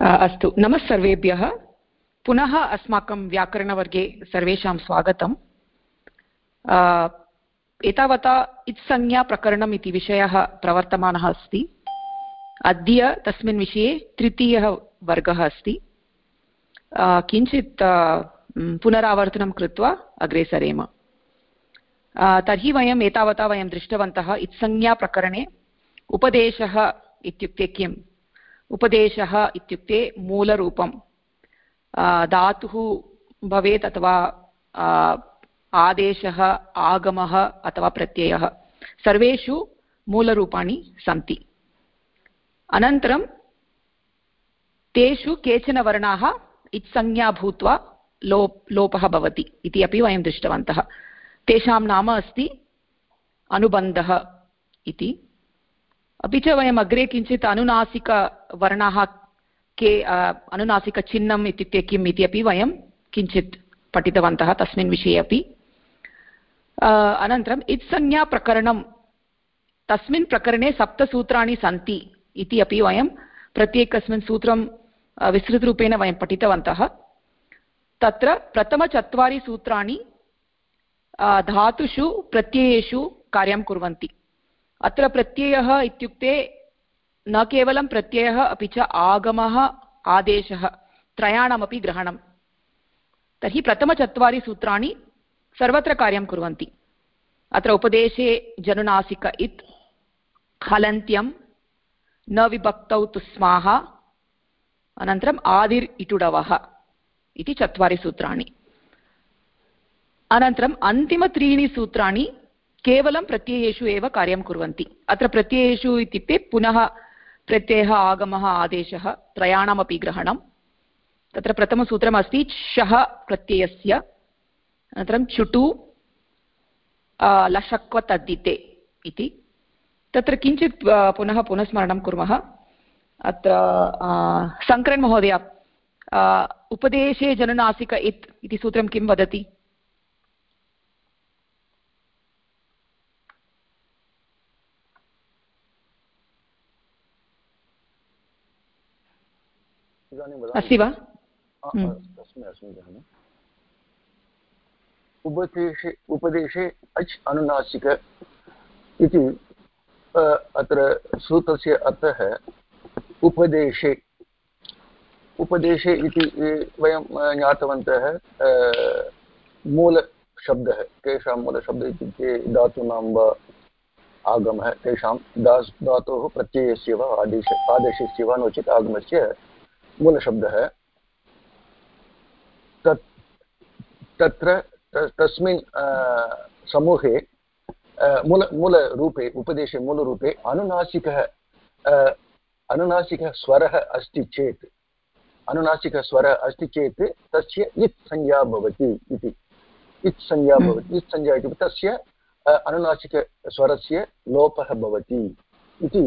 अस्तु, नमः सर्वेभ्यः। पुनः अस्माकं व्याकरणवर्गे सर्वेषां स्वागतम्। एतावता इत्संज्ञाप्रकरणम् इति विषयः प्रवर्तमानः अस्ति। अद्य तस्मिन् विषये तृतीयः वर्गः अस्ति। किञ्चित् पुनरावर्तनं कृत्वा अग्रे सरेम। तर्हि वयम् एतावता दृष्टवन्तः इत्संज्ञाप्रकरणे उपदेशः इत्युक्ते किम्? उपदेशः इत्युक्ते मूलरूपं धातुः भवेत् अथवा आदेशः, आगमः अथवा प्रत्ययः, सर्वेषु मूलरूपाणि सन्ति। अनन्तरं तेषु केचन वर्णाः इत्संज्ञा भूत्वा लोपः भवति इति अपि वयं दृष्टवन्तः। तेषां नाम अस्ति अनुबन्धः इति। अपि च वयम् अग्रे किञ्चित् अनुनासिकवर्णाः के, अनुनासिकचिह्नम् इत्युक्ते किम् इति अपि वयं किञ्चित् पठितवन्तः तस्मिन् विषये अपि। अनन्तरम् इत्संज्ञाप्रकरणं, तस्मिन् प्रकरणे 7 सूत्राणि सन्ति इति अपि वयं प्रत्येकस्मिन् सूत्रं विस्तृतरूपेण वयं पठितवन्तः। तत्र प्रथमचत्वारि सूत्राणि धातुषु प्रत्ययेषु कार्यं कुर्वन्ति। अत्र प्रत्ययः इत्युक्ते न केवलं प्रत्ययः अपि च आगमः, आदेशः, त्रयाणामपि ग्रहणं। तर्हि प्रथमचत्वारि सूत्राणि सर्वत्र कार्यं कुर्वन्ति। अत्र उपदेशे जनुनासिक इत्, हलन्त्यं, न विभक्तौ तु स्माः, अनन्तरम् आदिर् इटुडवः इति 4 सूत्राणि। अनन्तरम् अन्तिमत्रीणि सूत्राणि केवलं प्रत्ययेषु एव कार्यं कुर्वन्ति। अत्र प्रत्ययेषु इत्युक्ते पुनः प्रत्ययः, आगमः, आदेशः, त्रयाणामपि ग्रहणं। तत्र प्रथमसूत्रमस्ति शः प्रत्ययस्य, अनन्तरं चुटु, लशक्व तद्दिते इति। तत्र किञ्चित् पुनः स्मरणं कुर्मः। अत्र शङ्करन् महोदय, उपदेशे जनुनासिक इत् इति सूत्रं किं वदति? अस्ति वा? उपदेशे अच् अनुनासिक इति अत्र सूत्रस्य अर्थः उपदेशे इति वयं ज्ञातवन्तः। मूलशब्दः, केषां मूलशब्दः इत्युक्ते धातूनां वा आगमः, तेषां धातोः प्रत्ययस्य वा आदेशस्य वा नो चेत् आगमस्य मूलशब्दः। तत्र तस्मिन् समूहे मूलरूपे, उपदेशे मूलरूपे अनुनासिकः स्वरः अस्ति चेत्, तस्य इत् संज्ञा भवति इति। इत् संज्ञा इत्युक्ते तस्य अनुनासिकस्वरस्य लोपः भवति इति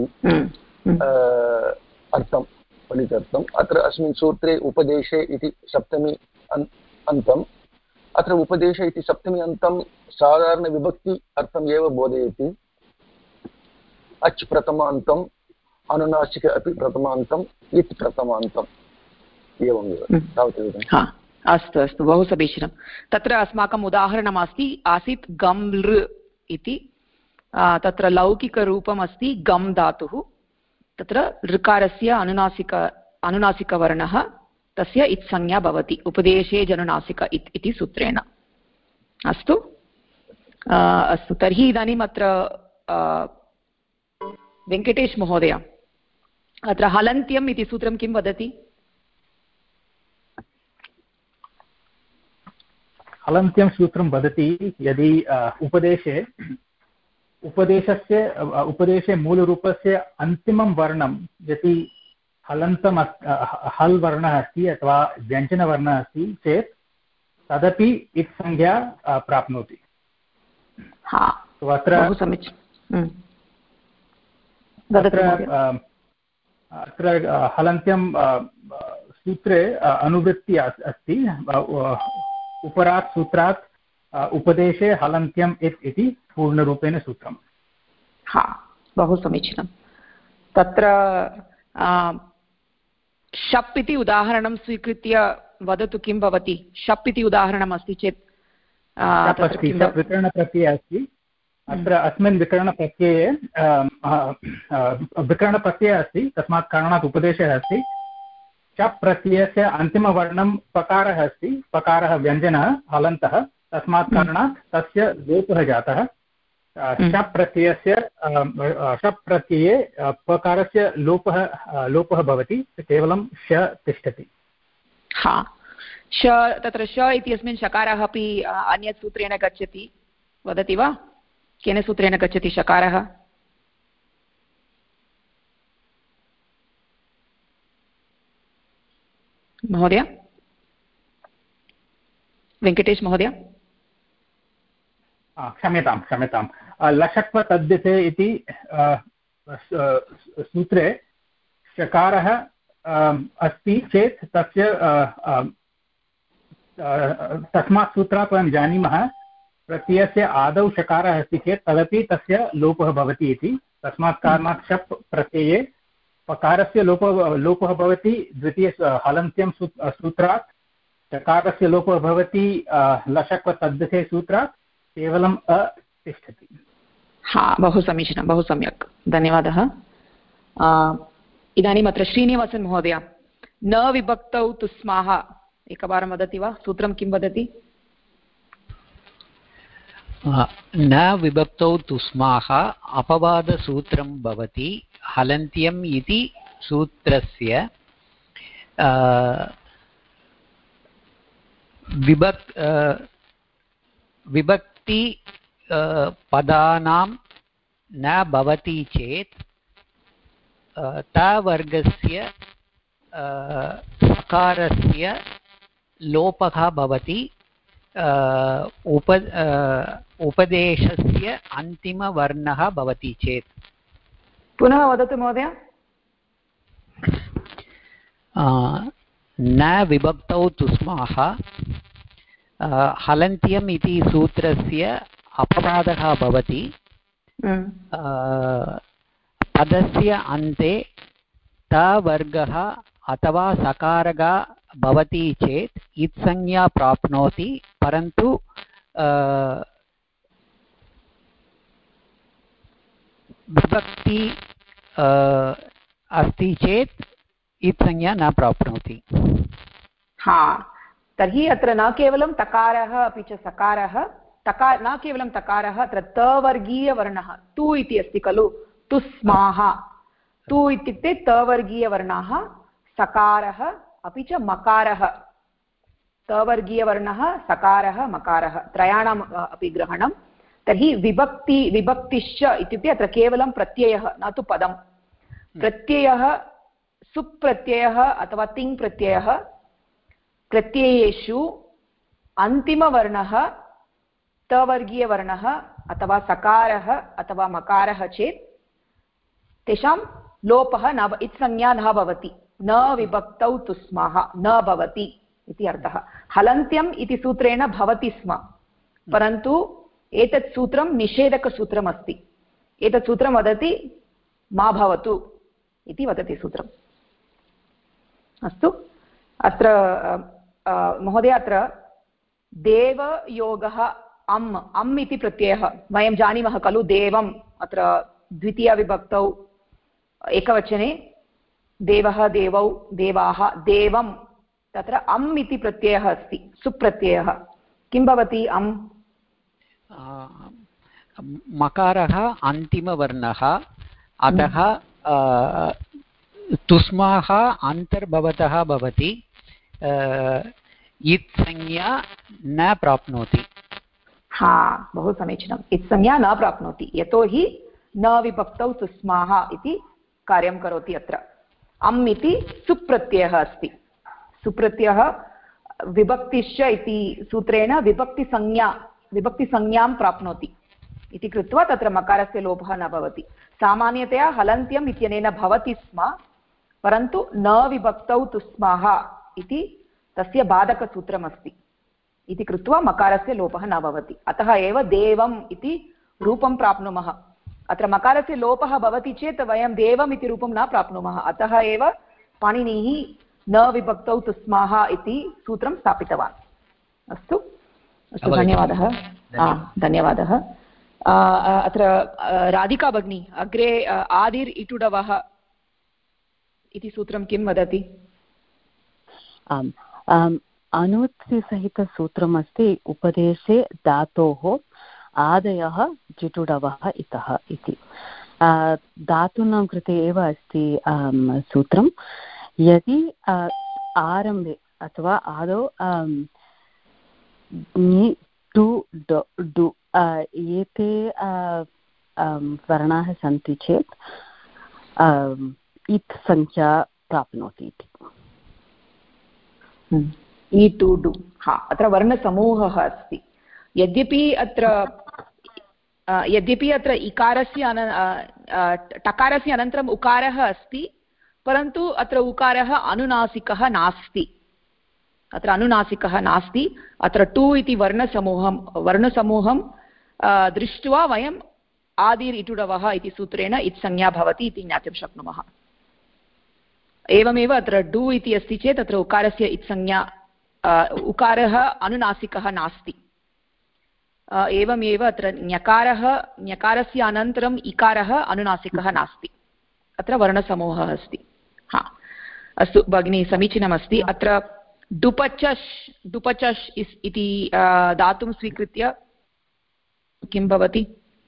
अर्थं, फलितार्थम्। अत्र अस्मिन् सूत्रे उपदेशे इति सप्तमी अन्तम्, अत्र उपदेश इति सप्तमी अन्तं साधारणविभक्ति अर्थम् एव बोधयति। अच् प्रथमान्तम्, अनुनासिक अपि प्रथमान्तम्, इत् प्रथमान्तम्, एवमेव तावदेव। अस्तु, बहु समीचीनं। तत्र अस्माकम् उदाहरणमस्ति आसीत् गम् लृ इति। तत्र लौकिकरूपम् अस्ति गम् धातुः। तत्र ऋकारस्य अनुनासिकवर्णः, तस्य इत्संज्ञा भवति उपदेशे जनुनासिक इत् इति सूत्रेण। अस्तु, तर्हि इदानीम् अत्र वेङ्कटेश महोदय, अत्र हलन्त्यम् इति सूत्रं किं वदति? हलन्त्यं सूत्रं वदति यदि उपदेशे मूलरूपस्य अन्तिमं वर्णं यदि हलन्तम् हल् वर्णः अस्ति अथवा व्यञ्जनवर्णः अस्ति चेत् तदपि इत्संज्ञा प्राप्नोति। अत्र हलन्त्यं सूत्रे अनुवृत्ति अस्ति। उपरात् सूत्रात् उपदेशे हलन्त्यम् इत् इति पूर्णरूपेण सूत्रम्। बहु समीचीनं। तत्र शप् इति उदाहरणं स्वीकृत्य वदतु किं भवति शप् इति उदाहरणम् अस्ति चेत् विकरणप्रत्ययः अस्ति अत्र अस्मिन् विकरणप्रत्यये विकरणप्रत्ययः अस्ति तस्मात् कारणात् उपदेशः अस्ति शप् प्रत्ययस्य अन्तिमवर्णं पकारः अस्ति पकारः व्यञ्जनः हलन्तः तस्मात् कारणात् तस्य लोपः जातः शप् प्रत्यये पकारस्य लोपः भवति केवलं श तिष्ठति हा श तत्र श इत्यस्मिन् शकारः अपि अन्यत् सूत्रेण गच्छति वदति वा केन सूत्रेण गच्छति शकारः महोदय वेङ्कटेश महोदय क्षम्यतां लषक्व तद्धिते इति सूत्रे शकारः अस्ति चेत् तस्य तस्मात् सूत्रात् वयं जानीमः प्रत्ययस्य आदौ शकारः अस्ति चेत् तदपि तस्य लोपः भवति इति तस्मात् कारणात् शप् प्रत्यये पकारस्य लोपः भवति द्वितीय हलन्त्यं सूत्रात् शकारस्य लोपः भवति लषक्व तद्धिते सूत्रात् केवलम् अ तिष्ठति हा बहु समीचीनं बहु सम्यक् धन्यवादः इदानीम् अत्र श्रीनिवासन् महोदय न विभक्तौ तुस्माः एकवारं वदति वा सूत्रं किं वदति न विभक्तौ तुस्माः अपवादसूत्रं भवति हलन्त्यम् इति सूत्रस्य विभक्ति पदानां न भवति चेत् तवर्गस्य सकारस्य लोपः भवति उपदेशस्य अन्तिमवर्णः भवति चेत् पुनः वदतु महोदय न विभक्तौ तुस्माः हलन्त्यम् इति सूत्रस्य अपवादः भवति पदस्य अन्ते तवर्गः अथवा सकारः भवति चेत् इत्संज्ञा प्राप्नोति परन्तु विभक्ति अस्ति चेत् इत्संज्ञा न प्राप्नोति हा तर्हि अत्र न केवलं तकारः अपि च सकारः न केवलं तकारः अत्र तवर्गीयवर्णः तु इति अस्ति खलु तुस्माः तु इत्युक्ते तवर्गीयवर्णाः सकारः अपि च मकारः तवर्गीयवर्णः सकारः मकारः त्रयाणाम् अपि ग्रहणं तर्हि विभक्तिश्च इत्युक्ते अत्र केवलं प्रत्ययः न तु पदं प्रत्ययः सुप्रत्ययः अथवा तिङ् प्रत्ययः प्रत्ययेषु अन्तिमवर्णः तवर्गीयवर्णः अथवा सकारः अथवा मकारः चेत् तेषां लोपः न इत्संज्ञा न भवति न विभक्तौ तुस्माः न भवति इति अर्थः हलन्त्यम् इति सूत्रेण भवति स्म परन्तु एतत् सूत्रं निषेधकसूत्रम् अस्ति एतत् सूत्रं वदति मा भवतु इति वदति सूत्रम् अस्तु अत्र महोदय अत्र देवयोगः अम् इति प्रत्ययः वयं जानीमः खलु देवम् अत्र द्वितीयविभक्तौ एकवचने देवः देवौ देवाः देवं तत्र अम् इति प्रत्ययः अस्ति सुप्रत्ययः किं भवति अम् मकारः अन्तिमवर्णः अतः तुस्माः अन्तर्भवतः भवति इत्संज्ञा न प्राप्नोति हा बहु समीचीनम् इत्संज्ञा न प्राप्नोति यतोहि न विभक्तौ तुस्माः इति कार्यं करोति अत्र अम् इति सुप्रत्ययः अस्ति सुप्रत्ययः विभक्तिश्च इति सूत्रेण विभक्तिसंज्ञां प्राप्नोति इति कृत्वा तत्र मकारस्य लोपः न भवति सामान्यतया हलन्त्यम् इत्यनेन भवति स्म परन्तु न विभक्तौ तुस्माः इति तस्य बाधकसूत्रमस्ति इति कृत्वा मकारस्य लोपः न भवति अतः एव देवम् इति रूपं प्राप्नुमः अत्र मकारस्य लोपः भवति चेत् वयं देवम् इति रूपं न प्राप्नुमः अतः एव पाणिनिः न विभक्तौ तस्माः इति सूत्रं स्थापितवान्। अस्तु अस्तु, धन्यवादः। धन्यवादः। अत्र राधिका भगिनी, अग्रे आदिर् इटुडवः इति सूत्रं किं वदति? आम्, अनुत्तिसहितसूत्रमस्ति उपदेशे धातोः आदयः जिटुडवः इतः इति। धातूनां कृते एव अस्ति सूत्रं। यदि आरम्भे अथवा आदौ ङि टु डु एते वर्णाः सन्ति चेत् इत् संख्या प्राप्नोति इति। इ टु डु, अत्र वर्णसमूहः अस्ति। यद्यपि अत्र इकारस्य टकारस्य अनन्तरम् उकारः अस्ति, परन्तु अत्र उकारः अनुनासिकः नास्ति। अत्र टु इति वर्णसमूहं दृष्ट्वा वयम् आदिर् इटुडवः इति सूत्रेण इत्संज्ञा भवति इति ज्ञातुं शक्नुमः। एवमेव अत्र डु इति अस्ति चेत् अत्र उकारस्य इत्संज्ञा, उकारः अनुनासिकः नास्ति। एवमेव अत्र ञकारस्य अनन्तरम् इकारः अनुनासिकः नास्ति। अत्र वर्णसमूहः अस्ति। अस्तु भगिनी, समीचीनमस्ति। अत्र डुपचश् इति धातुं स्वीकृत्य किं भवति?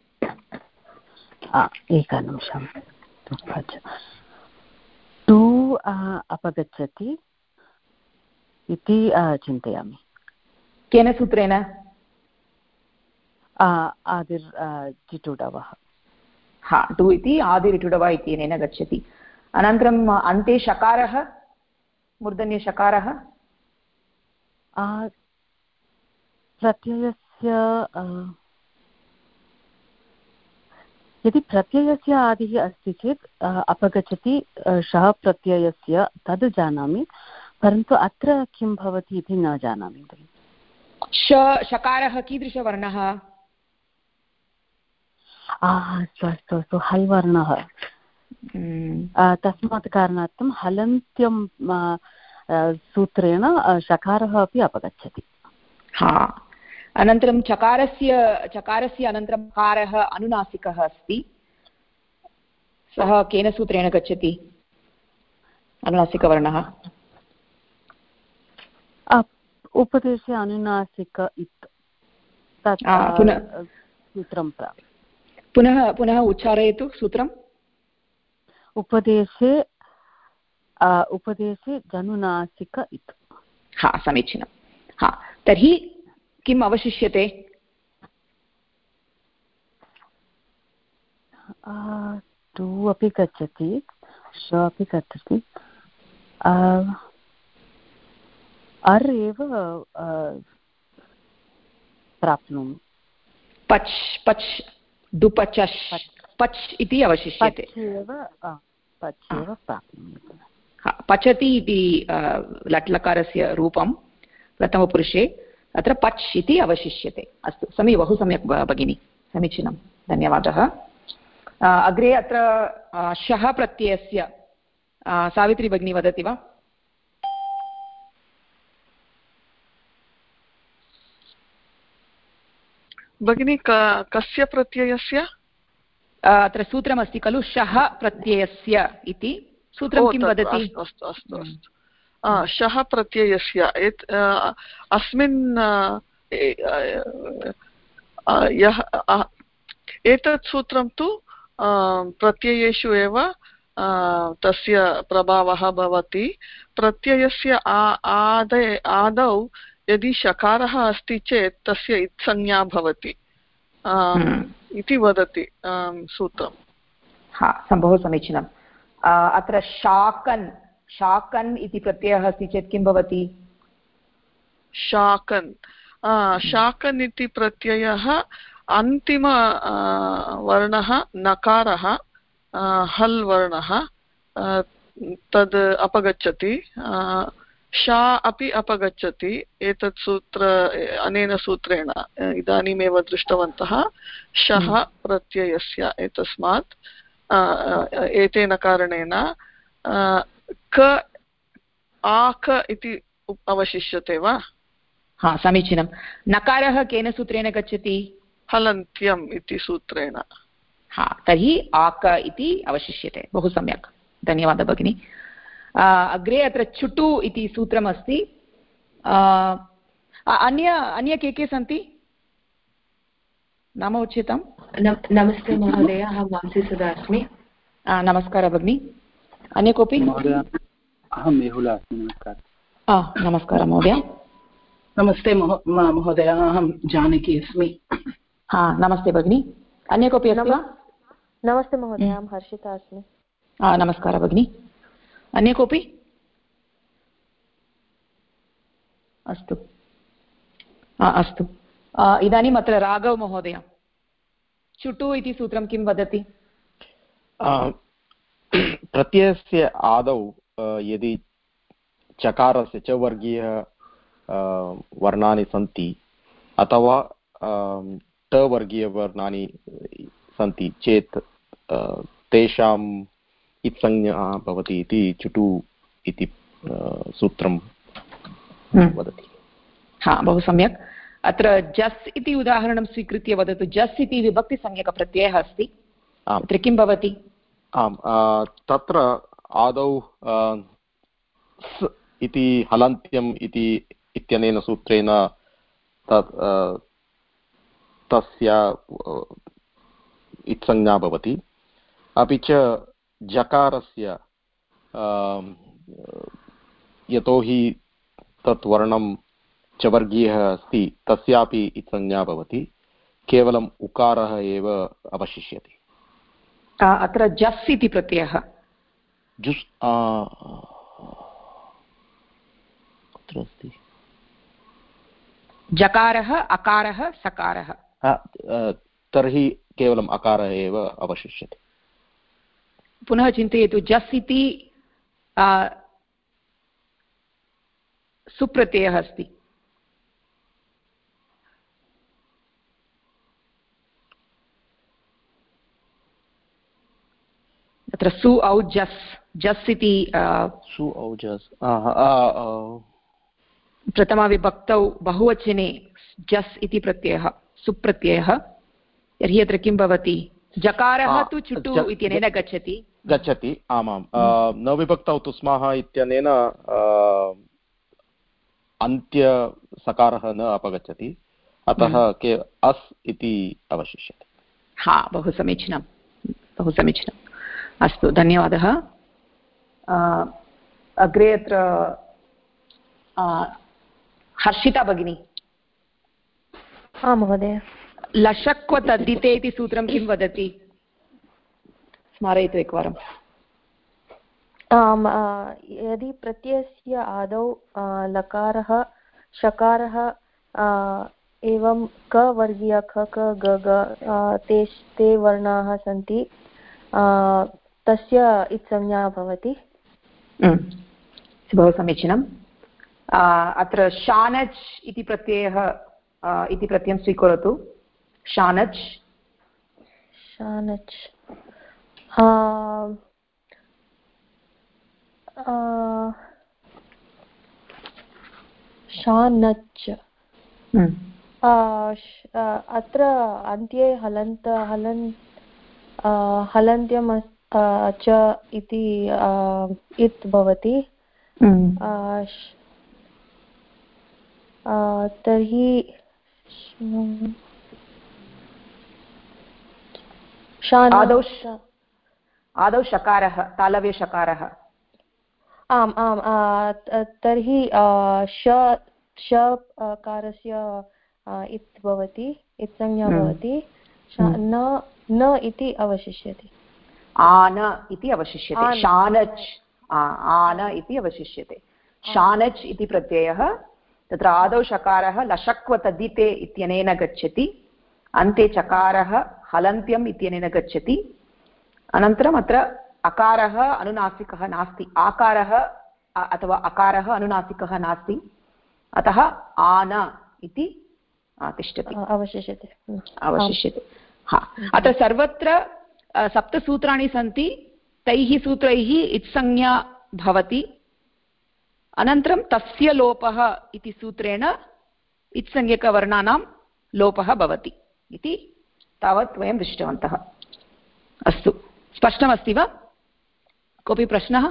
एकनिमिषं। टु अपगच्छति इति चिन्तयामि। केन सूत्रेण? आदिर् जिटुडवः। टु इति आदिर् इटुडवः इत्यनेन गच्छति। अनन्तरम् अन्ते शकारः, मूर्धन्यशकारः प्रत्ययस्य, यदि प्रत्ययस्य आदिः अस्ति चेत् अपगच्छति शः प्रत्ययस्य, तद् जानामि, परन्तु अत्र किं भवति इति न जानामि। शकारः कीदृशवर्णः? अस्तु, हल् वर्णः। तस्मात् कारणार्थं हलन्त्यं सूत्रेण शकारः अपि अपगच्छति। अनन्तरं चकारस्य अनन्तरं कारः अनुनासिकः अस्ति, सः केन सूत्रेण गच्छति? अनुनासिकवर्णः उपदेशे अनुनासिक इत्, तत् सूत्रं प्राप्त। पुनः उच्चारयतु सूत्रम्। उपदेशे जनुनासिक इत्। समीचीनं। तर्हि किम् अवशिष्यते? टु अपि गच्छति, श अपि गच्छति, अर् एव प्राप्नोमि। पच् डुपचश् पच् इति अवशिष्यते। पचति इति लट्लकारस्य रूपं प्रथमपुरुषे, अत्र पच् इति अवशिष्यते। अस्तु, बहु सम्यक् भगिनी, समीचीनं, धन्यवादः। अग्रे अत्र शः प्रत्ययस्य सावित्री भगिनी वदति वा? भगिनी, कस्य प्रत्ययस्य? अत्र सूत्रमस्ति खलु, शः प्रत्ययस्य इति सूत्रं किं वदति? अस्तु, शः प्रत्ययस्य अस्मिन् एतत् सूत्रं तु प्रत्ययेषु एव तस्य प्रभावः भवति। प्रत्ययस्य आदौ यदि शकारः अस्ति चेत् तस्य इत्संज्ञा भवति इति वदति सूत्रं। बहु समीचीनम्। अत्र शाकन् इति प्रत्ययः अस्ति चेत् किं भवति? शाकन् इति प्रत्ययः अन्तिम वर्णः नकारः हल् वर्णः तद् अपगच्छति, शा अपि अपगच्छति। एतत् अनेन सूत्रेण इदानीमेव दृष्टवन्तः शः प्रत्ययस्य। एतस्मात् एतेन कारणेन आक इति अवशिष्यते वा? हा, समीचीनं। नकारः केन सूत्रेण गच्छति? हलन्त्यम् इति सूत्रेण। हा, तर्हि आक इति अवशिष्यते। बहु सम्यक्, धन्यवादः भगिनी। अग्रे अत्र चुटु इति सूत्रमस्ति। अन्य के सन्ति? नाम उच्यताम्। नमस्ते महोदय, अहं वांसी सुधा अस्मि। नमस्कारः भगिनी। अन्य कोऽपि? अहं मेहुला अस्मि। नमस्कारः। नमस्कारः महोदय। नमस्ते महोदय, अहं जानकी अस्मि। नमस्ते भगिनी। अन्य कोऽपि अस्ति वा? नमस्ते महोदय, अहं हर्षिता अस्मि। नमस्कारः भगिनी। अन्य कोऽपि? अस्तु अस्तु। इदानीम् अत्र राघव महोदय, चुटु इति सूत्रं किं वदति? प्रत्ययस्य आदौ यदि चकारस्य च वर्गीयः वर्णानि सन्ति अथवा ट वर्गीयवर्णानि सन्ति चेत् तेषाम् इत्संज्ञा भवति इति चुटु इति सूत्रं वदति। बहु सम्यक्। अत्र जस् इति उदाहरणं स्वीकृत्य वदतु। जस् इति विभक्तिसंज्ञकप्रत्ययः अस्ति, अत्र किं भवति? आम्, तत्र आदौ स् इति हलन्त्यम् इत्यनेन सूत्रेण तस्य इत्संज्ञा भवति। अपि च जकारस्य यतोहि तत् वर्णं च वर्गीयः अस्ति तस्यापि इत्संज्ञा भवति, केवलम् उकारः एव अवशिष्यति। अत्र जस् इति प्रत्ययः जुस् कुत्र अस्ति? जकारः, अकारः, सकारः। तर्हि केवलम् अकारः एव अवशिष्यते। पुनः चिन्तयतु, जस् इति सुप्रत्ययः अस्ति। तत्र सु औ जस्, जस् इति सु औ जस् प्रथमाविभक्तौ बहुवचने जस् इति प्रत्ययः सुप्रत्ययः। तर्हि अत्र किं भवति? जकारः तु चुटु इत्यनेन गच्छति। आमां, न विभक्तौ तु स्मः इत्यनेन अन्त्यसकारः न अपगच्छति, अतः के अस् इति अवशिष्यते। बहु समीचीनं, बहु समीचीनम्। अस्तु, धन्यवादः। अग्रे अत्र हर्षिता भगिनी। महोदय। लशक्वतद्धिते इति सूत्रं किं वदति? स्मारयतु एकवारं। यदि प्रत्ययस्य आदौ लकारः, शकारः एवं क वर्गीय ख क ग ग ते वर्णाः सन्ति, तस्य इत्संज्ञा भवति। बहु समीचीनम्। अत्र शानच् इति प्रत्ययं स्वीकरोतु। शानच् शानच् अत्र अन्त्ये हलन्त्यं च इति इत् भवति। तर्हि आदौ शकारः, तालव्यशकारः। आम् तर्हि शकारस्य इत् भवति, इत्संज्ञा भवति। न इति अवशिष्यते। आन इति अवशिष्यते। शानच् आन इति अवशिष्यते। शानच् इति प्रत्ययः तत्र आदौ शकारः लशक्वतद्धिते इत्यनेन गच्छति, अन्ते चकारः हलन्त्यम् इत्यनेन गच्छति, अनन्तरम् अत्र अकारः अनुनासिकः नास्ति, आकारः अथवा अकारः अनुनासिकः नास्ति, अतः आन इति तिष्ठति, अवशिष्यते। अत्र सर्वत्र सप्तसूत्राणि सन्ति, तैः सूत्रैः इत्संज्ञा भवति, अनन्तरं तस्य लोपः इति सूत्रेण इत्संज्ञकवर्णानां लोपः भवति इति तावत् वयं दृष्टवन्तः। अस्तु, स्पष्टमस्ति वा? कोऽपि प्रश्नः?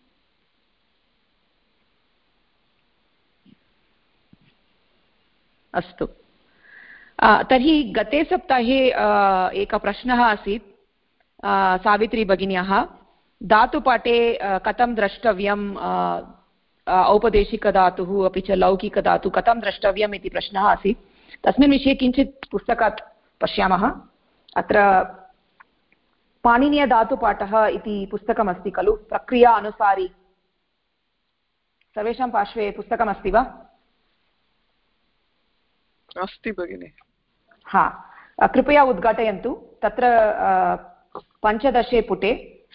अस्तु, तर्हि गते सप्ताहे एकः प्रश्नः आसीत् सावित्री भगिन्याः, धातुपाठे कथं द्रष्टव्यं औपदेशिकधातुः अपि च लौकिकधातुः कथं द्रष्टव्यम् इति प्रश्नः आसीत्। तस्मिन् विषये किञ्चित् पुस्तकात् पश्यामः। अत्र पाणिनीयधातुपाठः इति पुस्तकमस्ति खलु, प्रक्रिया अनुसारी। सर्वेषां पार्श्वे पुस्तकमस्ति वा? अस्ति भगिनि। हा, कृपया उद्घाटयन्तु। तत्र 15 पुटे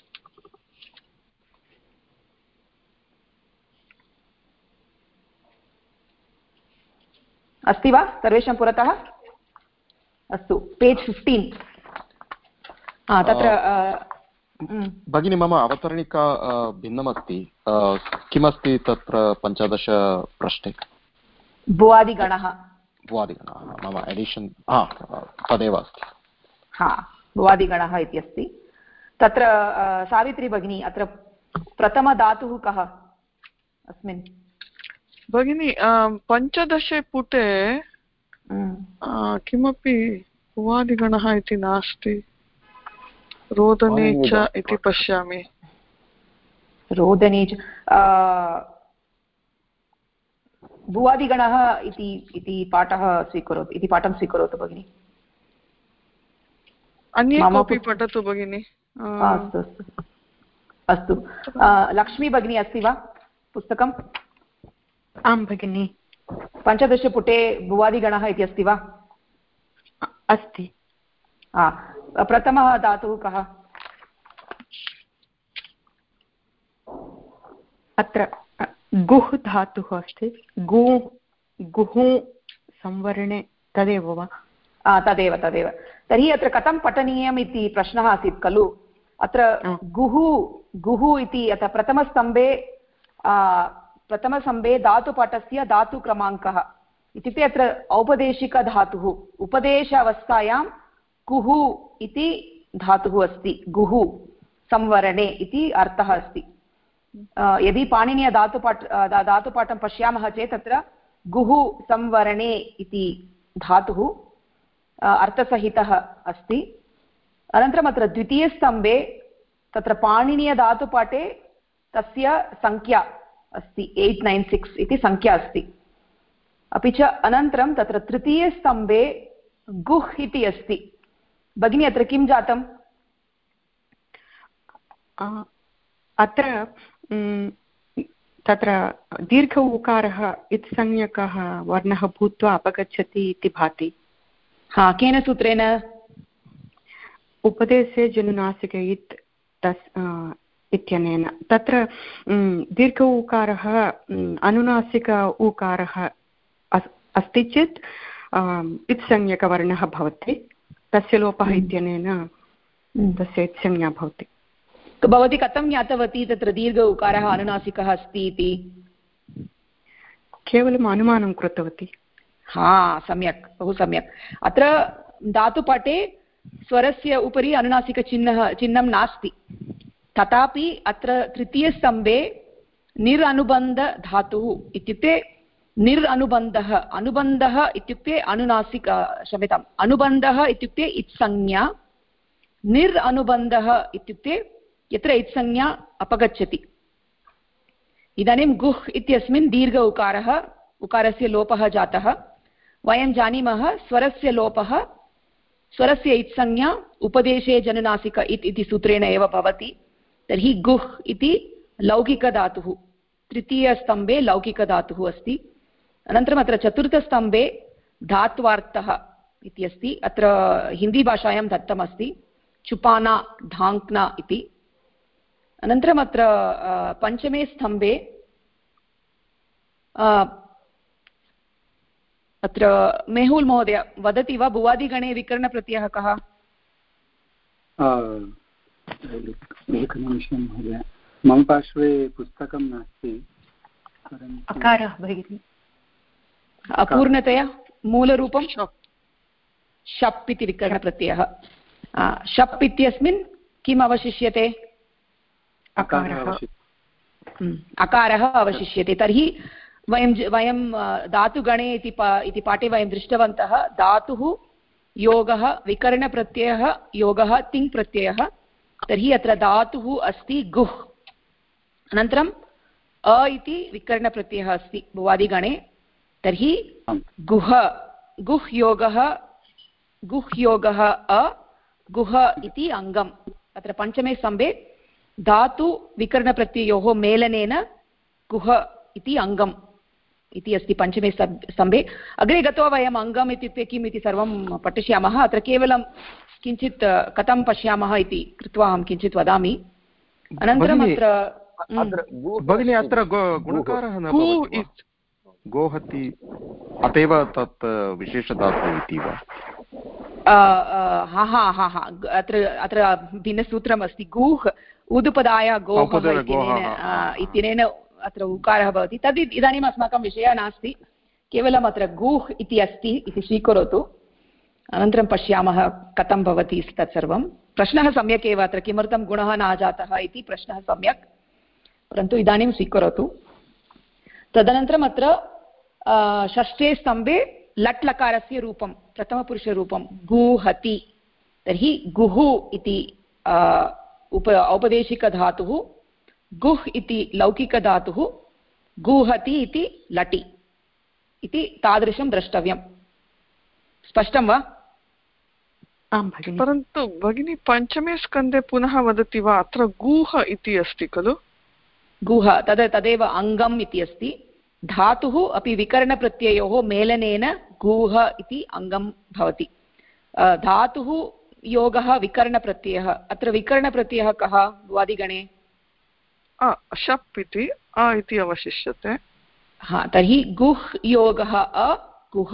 अस्ति वा सर्वेषां पुरतः? अस्तु, पेज् 15। तत्र भगिनी मम अवतरणिका भिन्नमस्ति, किमस्ति तत्र 15 पृष्ठे? भुवादिगणः। मम एडिशन् तदेव अस्ति। हा, भुवादिगणः इति अस्ति। तत्र सावित्री भगिनी, अत्र प्रथमधातुः कः अस्मिन्? भगिनी 15 पुटे किमपि भुवादिगणः इति नास्ति, रोदने च इति पश्यामि। रोदने च भुवादिगणः इति पाठं स्वीकरोतु भगिनि। अन्ये कोऽपि पठतु भगिनि। अस्तु अस्तु अस्तु, लक्ष्मी भगिनी अस्ति वा पुस्तकम्? आं भगिनि। 15 पुटे भुवादिगणः इति अस्ति वा? अस्ति। प्रथमः धातुः कः? अत्र गुह् धातुः अस्ति। गुः संवरणे तदेव वा? तदेव तदेव। तर्हि अत्र कथं पठनीयम् इति प्रश्नः आसीत् खलु। अत्र गुः इति अत्र प्रथमस्तम्भे धातुपाठस्य धातुक्रमाङ्कः इत्युक्ते अत्र औपदेशिकधातुः, उपदेश अवस्थायां कुः इति धातुः अस्ति। गुः संवरणे इति अर्थः अस्ति। यदि पाणिनीय धातुपाठं पश्यामः चेत् तत्र गुः संवरणे इति धातुः अर्थसहितः अस्ति। अनन्तरम् अत्र द्वितीयस्तम्भे तत्र पाणिनीयधातुपाठे तस्य संख्या अस्ति 896 इति संख्या अस्ति। अपि च अनन्तरं तत्र तृतीयस्तम्भे गुह् इति अस्ति। भगिनी, अत्र किं जातम्? अत्र तत्र दीर्घ उकारः इत्संज्ञकः वर्णः भूत्वा अपगच्छति इति भाति। केन सूत्रेण? उपदेशे जनुनासिक इत्यनेन। तत्र दीर्घ उकारः अनुनासिक उकारः अस्ति चेत् इत्संज्ञकवर्णः भवति, तस्य लोपः इत्यनेन तस्य इत्संज्ञा भवति। भवती कथं ज्ञातवती तत्र दीर्घ उकारः अनुनासिकः अस्ति इति? केवलम् अनुमानं कृतवती। सम्यक्, बहु सम्यक्। अत्र धातुपाठे स्वरस्य उपरि अनुनासिकचिह्नं नास्ति, तथापि अत्र तृतीयस्तम्भे निरनुबन्धधातुः इत्युक्ते अनुबन्धः इत्युक्ते अनुबन्धः इत्युक्ते इत्संज्ञा, निरनुबन्धः इत्युक्ते यत्र इत्संज्ञा अपगच्छति। इदानीं गुह् इत्यस्मिन् दीर्घ उकारस्य लोपः जातः। वयं जानीमः स्वरस्य लोपः, स्वरस्य इत्संज्ञा उपदेशे जनुनासिक इति सूत्रेण एव भवति। तर्हि गुह् इति लौकिकधातुः, तृतीयस्तम्भे लौकिकधातुः अस्ति। अनन्तरम् अत्र चतुर्थस्तम्भे धात्वार्थः इति अस्ति। अत्र हिन्दीभाषायां दत्तमस्ति चुपाना ढाङ्क्ना इति। अनन्तरम् अत्र पञ्चमे स्तम्भे अत्र मेहुल् महोदय वदति वा भुवादिगणे विकरणप्रत्ययः कः? एकनिमिषं महोदय, मम पार्श्वे पुस्तकं नास्ति, अकारः भगिनि अपूर्णतया मूलरूपं शप् इति विकरणप्रत्ययः शप् इत्यस्मिन् किम् अवशिष्यते अकारः अवशिष्यते तर्हि वयं धातुगणे इति पाठे वयं दृष्टवन्तः धातुः योगः विकरणप्रत्ययः योगः तिङ् प्रत्ययः तर्हि अत्र धातुः अस्ति गुह् अनन्तरम् अ इति विकरणप्रत्ययः अस्ति भुवादिगणे तर्हि गुह गुह् योगः अ गुह इति अङ्गम् अत्र पञ्चमे स्तम्भे धातु विकरणप्रत्ययोः मेलनेन गुह इति अङ्गम् इति अस्ति पञ्चमे स्तम्भे अग्रे गत्वा वयम् अङ्गम् इत्युक्ते किम् इति सर्वं पठिष्यामः अत्र केवलं किञ्चित् कथं पश्यामः इति कृत्वा अहं किञ्चित् वदामि अनन्तरम् अत्र भगिनी अत्र गुणकारः न भवति गोहति अत एव तत् विशेषधातुः इति वा अत्र भिन्नसूत्रम् अस्ति गुह् ऊदुपदाय गोः इत्यनेन अत्र उकारः भवति तद् इदानीम् अस्माकं विषयः नास्ति केवलम् अत्र गुह् इति अस्ति इति स्वीकरोतु अनन्तरं पश्यामः कथं भवति तत्सर्वं प्रश्नः सम्यक् एव अत्र किमर्थं गुणः न जातः इति प्रश्नः सम्यक् परन्तु इदानीं स्वीकरोतु तदनन्तरम् अत्र षष्ठे स्तम्भे लट् लकारस्य रूपं प्रथमपुरुषरूपं गुहति तर्हि गुः इति औपदेशिकधातुः गुह् इति लौकिकधातुः गुहति इति लटि इति तादृशं द्रष्टव्यं स्पष्टं वा परन्तु भगिनी पञ्चमे स्कन्धे पुनः वदति वा अत्र गुह इति अस्ति खलु गुह तदेव अङ्गम् इति अस्ति धातुः अपि विकरणप्रत्ययोः मेलनेन गुह इति अङ्गं भवति धातुः योगः विकरणप्रत्ययः अत्र विकरणप्रत्ययः कः भुवादिगणे शप् इति अ इति अवशिष्यते तर्हि गुह् योगः अ गुह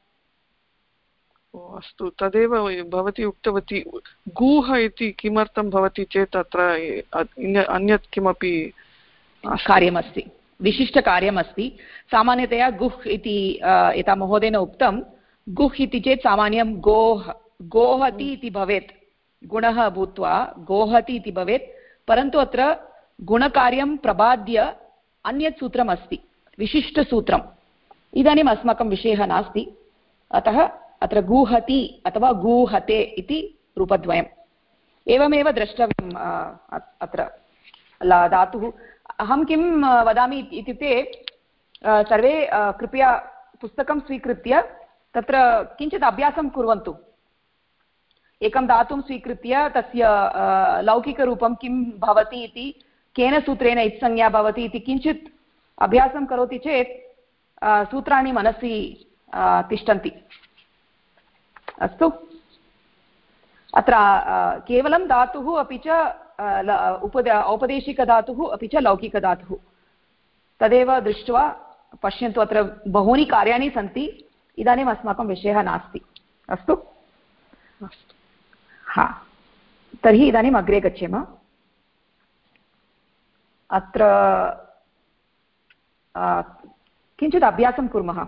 अस्तु तदेव भवती उक्तवती गुह इति किमर्थं भवति चेत् अत्र अन्यत् किमपि कार्यमस्ति विशिष्टकार्यमस्ति सामान्यतया गुह् इति यथा महोदयेन उक्तं गुह् इति चेत् सामान्यं गोहति इति भवेत् गुणः भूत्वा गोहति इति भवेत् परन्तु अत्र गुणकार्यं प्रबाद्य अन्यत् सूत्रम् अस्ति विशिष्टसूत्रम् इदानीम् अस्माकं विषयः नास्ति अतः अत्र गुहति अथवा गुहते इति रूपद्वयम् एवमेव द्रष्टव्यम् अत्र धातुः अहं किं वदामि इत्युक्ते सर्वे कृपया पुस्तकं स्वीकृत्य तत्र किञ्चित् अभ्यासं कुर्वन्तु एकं धातुं स्वीकृत्य तस्य लौकिकरूपं किं भवति इति केन सूत्रेण इत्संज्ञा भवति इति किञ्चित् अभ्यासं करोति चेत् सूत्राणि मनसि तिष्ठन्ति अस्तु अत्र केवलं धातुः अपि च औपदेशिकधातुः अपि च लौकिकधातुः तदेव दृष्ट्वा पश्यन्तु अत्र बहूनि कार्याणि सन्ति इदानीम् अस्माकं विषयः नास्ति अस्तु तर्हि इदानीम् अग्रे गच्छेम अत्र किञ्चित् अभ्यासं कुर्मः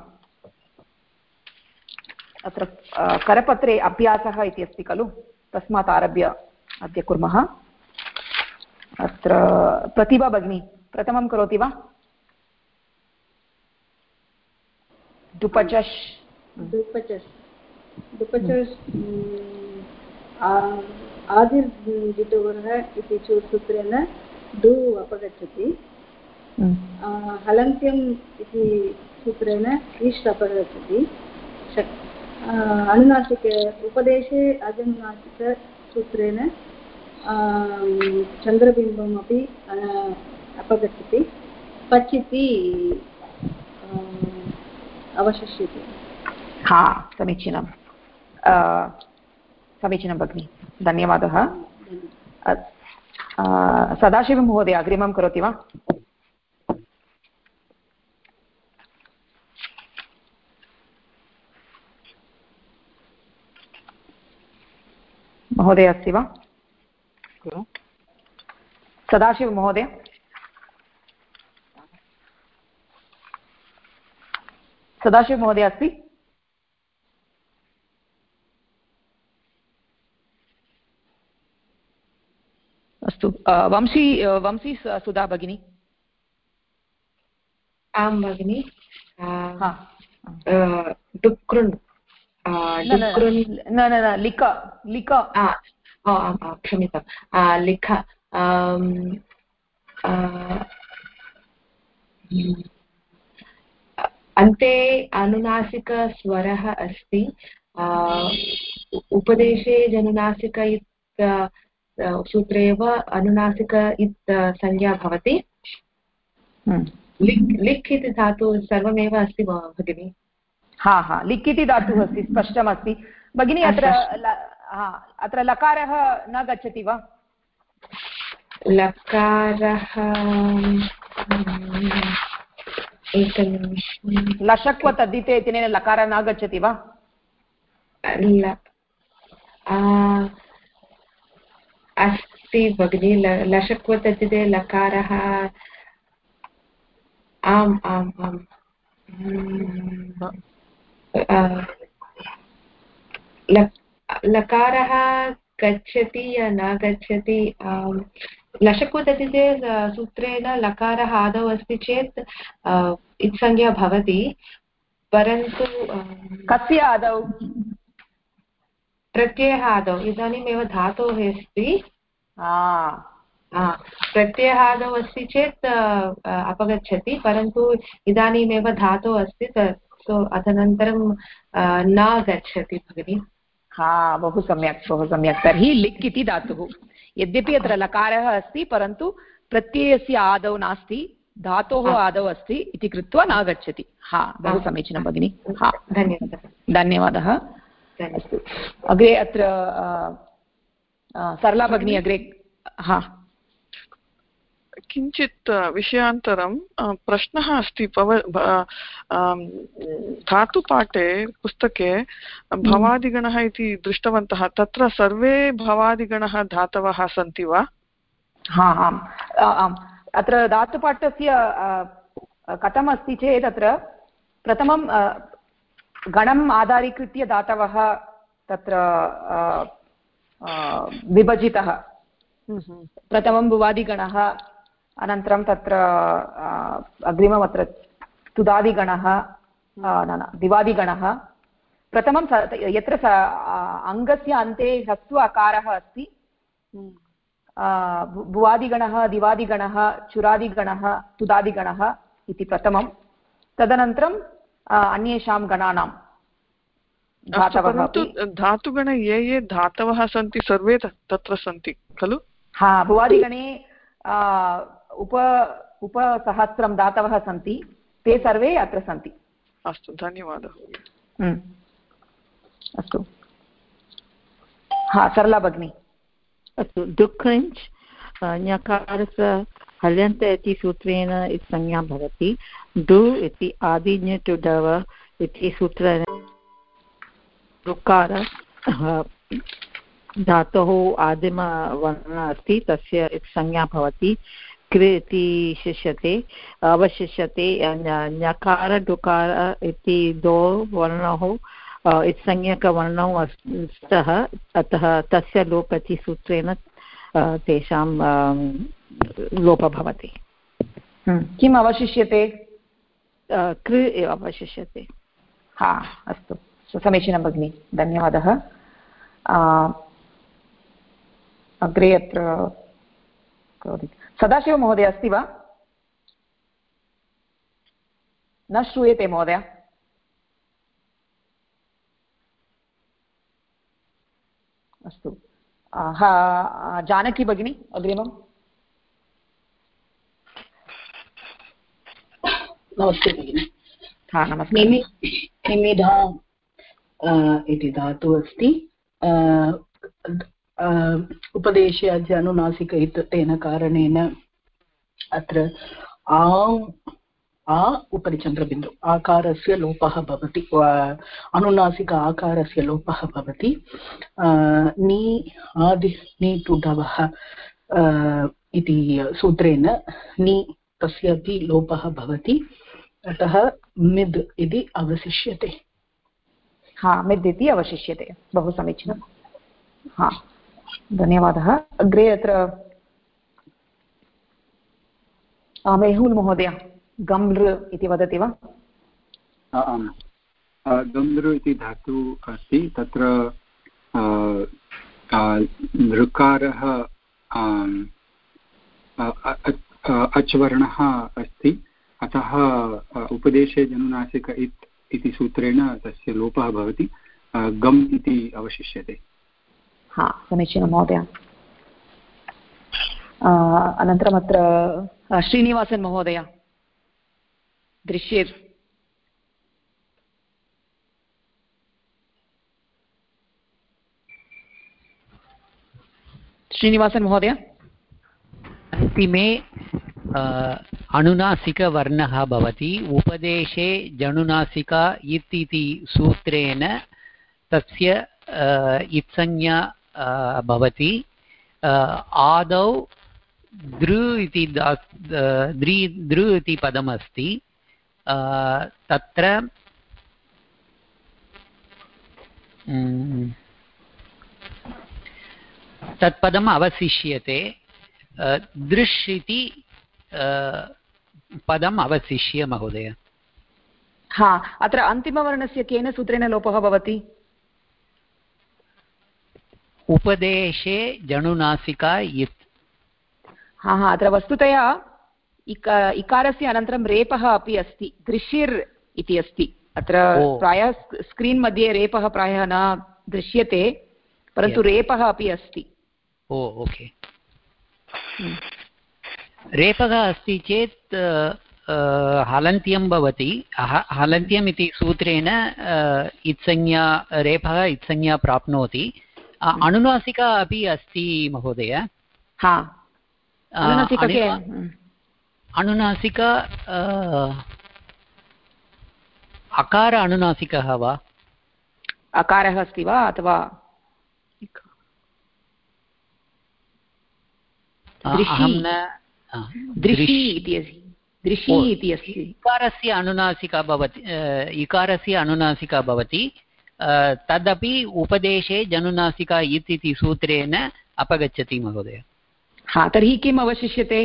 अत्र करपत्रे अभ्यासः इति अस्ति खलु तस्मात् आरभ्य अद्य कुर्मः अत्र प्रतिभा भगिनी प्रथमं करोति वा दुपचष् आदिर्जितवर्गः इति सूत्रेण डु अपगच्छति हलन्त्यम् इति सूत्रेण इष् अपगच्छति अनुनासिक उपदेशे अनुनासिकसूत्रेण चन्द्रबिम्बम् अपि अपगच्छति पच् इति अवशिष्यते समीचीनं समीचीनं भगिनि धन्यवादः सदाशिवं महोदय अग्रिमं करोति वा महोदय अस्ति वा सदाशिव महोदय सदाशिवमहोदय अस्ति? अस्तु, वंशी सुधा भगिनी। आं भगिनि। डुक्रुन् लिख क्षम्यतां लिख अन्ते अनुनासिकस्वरः अस्ति। उपदेशे जनुनासिक सूत्रे एव अनुनासिक संज्ञा भवति। लिक् इति धातु सर्वमेव अस्ति भगिनि। लिक् इति धातुः अस्ति, स्पष्टमस्ति भगिनि। अत्र लकारः न गच्छति वा? लकारः एकनिमिषं। लशक्व तद्धिते इत्यनेन लकारः न गच्छति वा? अस्ति भगिनि, लशक्व तद्धिते लकारः। आम् आम् आम्। लकारः गच्छति या न गच्छति? लशक्व तद्धिते सूत्रेण लकारः आदौ अस्ति चेत् इत्संज्ञा भवति, परन्तु कस्य आदौ? प्रत्ययः आदौ। इदानीमेव धातोः अस्ति। प्रत्ययः आदौ अस्ति चेत् अपगच्छति, परन्तु इदानीमेव धातुः अस्ति, तदनन्तरं न गच्छति भगिनि। बहु सम्यक्, बहु सम्यक्। तर्हि लिक् इति धातुः, यद्यपि अत्र लकारः अस्ति परन्तु प्रत्ययस्य आदौ नास्ति, धातोः आदौ अस्ति इति कृत्वा न गच्छति। बहु समीचीनं भगिनि। धन्यवादः। अस्तु, अग्रे अत्र सरला भगिनी अग्रे। किञ्चित् विषयान्तरं प्रश्नः अस्ति। धातुपाठे पुस्तके भवादिगणः इति दृष्टवन्तः, तत्र सर्वे भवादिगणः धातवः सन्ति वा? आम्, अत्र धातुपाठस्य कथम् अस्ति चेत् अत्र प्रथमं गणम् आधारीकृत्य धातवः तत्र विभजितः। प्रथमं भुवादिगणः, अनन्तरं तत्र अग्रिमम् अत्र तुदादिगणः, दिवादिगणः। प्रथमं यत्र अङ्गस्य अन्ते ह्रस्व अकारः अस्ति, भुवादिगणः, दिवादिगणः, चुरादिगणः, तुदादिगणः इति प्रथमं। तदनन्तरं अन्येषां गणानां परन्तु धातुगणे ये धातवः सन्ति सर्वे तत्र सन्ति खलु? भुवादिगणे उपसहस्रं धातवः सन्ति, ते सर्वे अत्र सन्ति। अस्तु, धन्यवादः। अस्तु, सरला भगिनी। अस्तु, दुःखञ्च् ञकारस्य हल्यन्त इति सूत्रेण संज्ञा भवति। डु इति आदिन्य टु डव इति सूत्रेण ऋकार धातोः आदिमवर्णः अस्ति, तस्य संज्ञा भवति। कृ इति शिष्यते अवशिष्यते। ञकार डुकार इति द्वौ वर्णौ इत्संज्ञकवर्णौ स्तः, अतः तस्य लोप इति सूत्रेण तेषां लोपः भवति। किम् अवशिष्यते? कृ एव अवशिष्यते। अस्तु, समीचीनं भगिनि, धन्यवादः। अग्रे अत्र सदाशिवमहोदय अस्ति वा? न श्रूयते महोदय। अस्तु, जानकी भगिनी अग्रिमम्। नमस्ते भगिनि। नमस्ते। निमिधा इति धातुः अस्ति। उपदेशे अद्य अनुनासिक इत्यनेन कारणेन अत्र उपरि चन्द्रबिन्दु आकारस्य लोपः भवति, अनुनासिक आकारस्य लोपः भवति। नि आदि नि टु डवः इति सूत्रेण नि तस्यापि लोपः भवति। अतः मिद् इति अवशिष्यते। हा, मिद् इति अवशिष्यते। बहु समीचीनं। हा, धन्यवादः। अग्रे अत्र मेहुल् महोदय गम्लृ इति वदति वा? आम्, गम्लृ इति धातु अस्ति, तत्र ऋकारः अच् वर्णः अस्ति, अतः उपदेशे जनुनासिक इत् इति सूत्रेण तस्य लोपः भवति, गम् इति अवशिष्यते। हा, समीचीनं महोदय। अनन्तरम् अत्र श्रीनिवासन् महोदय दृश्येत्। श्रीनिवासन् महोदय, अन्तिमे अनुनासिकवर्णः भवति, उपदेशे जनुनासिका इत् इति सूत्रेण तस्य इत्संज्ञा भवति। आदौ दृ इति पदमस्ति, तत्र तत्पदम् अवशिष्यते, दृश् इति पदम् अवशिष्य महोदय। हा, अत्र अन्तिमवर्णस्य केन सूत्रेण लोपः भवति? उपदेशे जनुनासिका इत्। हा हा, अत्र वस्तुतया इकारस्य अनन्तरं रेपः अपि अस्ति, दृशिर् इति अस्ति। अत्र प्रायः स्क्रीन् मध्ये रेपः प्रायः न दृश्यते, परन्तु रेपः अपि अस्ति। ओ, ओके। रेपः अस्ति चेत् हलन्त्यं भवति। हलन्त्यम् इति सूत्रेण इत्संज्ञा, रेपः इत्संज्ञा प्राप्नोति। अनुनासिका अपि अस्ति महोदय। हा, अनुनासिका अकार अनुनासिकः वा? अकारः अस्ति वा अथवा दृशी इति अस्ति। इकारस्य अनुनासिका भवति, इकारस्य अनुनासिका भवति, तदपि उपदेशे जनुनासिका इत् इति सूत्रेण अपगच्छति महोदय। हा, तर्हि किम् अवशिष्यते?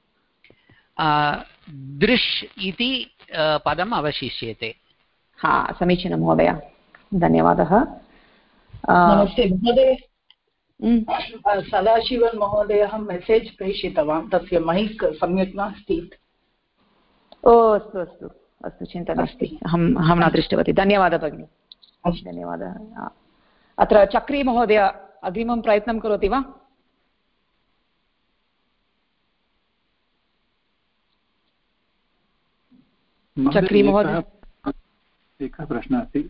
दृश् इति पदम् अवशिष्यते। हा, समीचीनं महोदय, धन्यवादः। नमस्ते महोदय। सदाशिवन् महोदयः मेसेज् प्रेषितवान्, तस्य मैक् सम्यक् नास्ति। ओ, अस्तु अस्तु अस्तु, चिन्ता नास्ति, अहं न दृष्टवती। धन्यवादः भगिनि, धन्यवादः। अत्र चक्री महोदय अग्रिमं प्रयत्नं करोति वा? चक्री महोदय, एकः प्रश्नः अस्ति।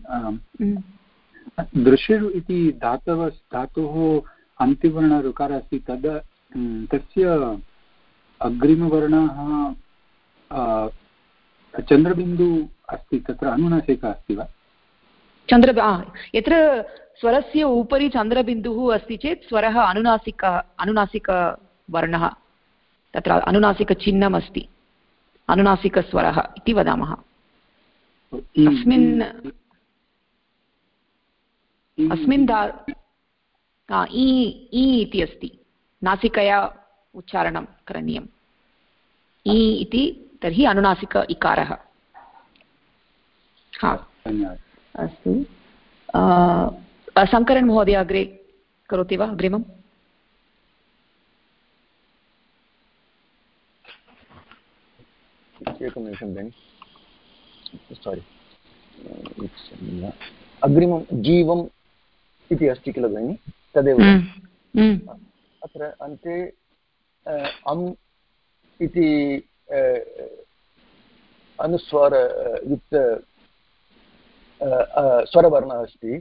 दृशिर् इति धातोः अन्तिमवर्णः ऋकारः अस्ति, तस्य अग्रिमवर्णः चन्द्रबिन्दु अस्ति, तत्र अनुनासिका अस्ति वा? यत्र स्वरस्य उपरि चन्द्रबिन्दुः अस्ति चेत् स्वरः अनुनासिकवर्णः, तत्र अनुनासिकचिह्नम् अस्ति, अनुनासिकस्वरः इति वदामः। अस्मिन् इ इति अस्ति, नासिकया उच्चारणं करणीयम्। इ इति तर्हि अनुनासिक इकारः। हा, अस्तु। शङ्करन् महोदय अग्रे करोति वा अग्रिमम्? एकनिमिषं भगिनि, सारी, अग्रिमं जीवम् इति अस्ति किल भगिनि, तदेव। अत्र अन्ते अम् इति अनुस्वारयुक्त स्वरवर्णः अस्ति,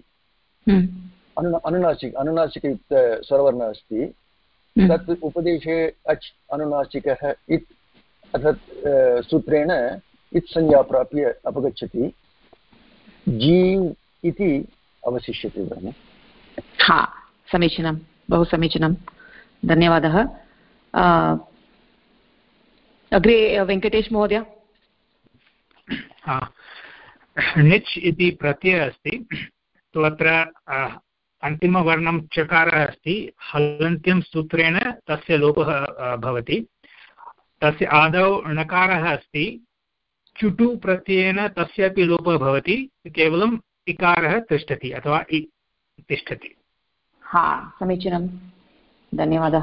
अनुनासिकयुक्त स्वरवर्णः अस्ति, तत् उपदेशे अच् अनुनासिकः इत् अर्थात् सूत्रेण इत् संज्ञा प्राप्य अपगच्छति, जीव् इति अवशिष्यते भगिनि। हा, समीचीनं, बहु समीचीनं, धन्यवादः। अग्रे वेङ्कटेश महोदय। णिच् इति प्रत्ययः अस्ति, तु अत्र अन्तिमवर्णं चकारः अस्ति, हलन्त्यं सूत्रेण तस्य लोपः भवति। तस्य आदौ णकारः अस्ति, चुटु प्रत्ययेन तस्यापि लोपः भवति, केवलम् इकारः तिष्ठति अथवा इ तिष्ठति। हा, समीचीनं, धन्यवादः।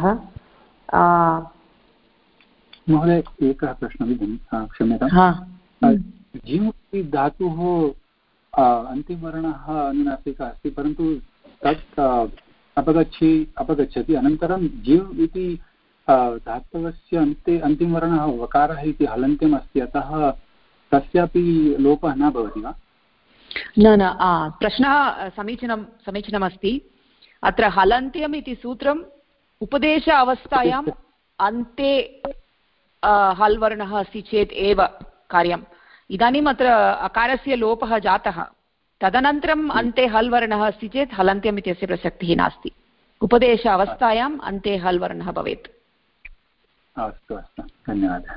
महोदय, एकः प्रश्नः, क्षम्यतां। जिम् इति धातुः अन्तिमवर्णः अनुनासिकः अस्ति, परन्तु तत् अपगच्छति, अनन्तरं जिम् इति धातवस्य अन्ते अन्तिमवर्णः वकारः इति हलन्त्यम् अस्ति, अतः तस्यापि लोपः न भवति वा? न, प्रश्नः समीचीनमस्ति। अत्र हलन्त्यम् इति सूत्रम् उपदेश अवस्थायाम् अन्ते हल् वर्णः अस्ति चेत् एव कार्यम्। इदानीम् अत्र अकारस्य लोपः जातः, तदनन्तरम् अन्ते हल् वर्णः अस्ति चेत् हलन्त्यम् इत्यस्य प्रसक्तिः नास्ति। उपदेश अवस्थायाम् अन्ते हल् वर्णः भवेत्। अस्तु अस्तु, धन्यवादः।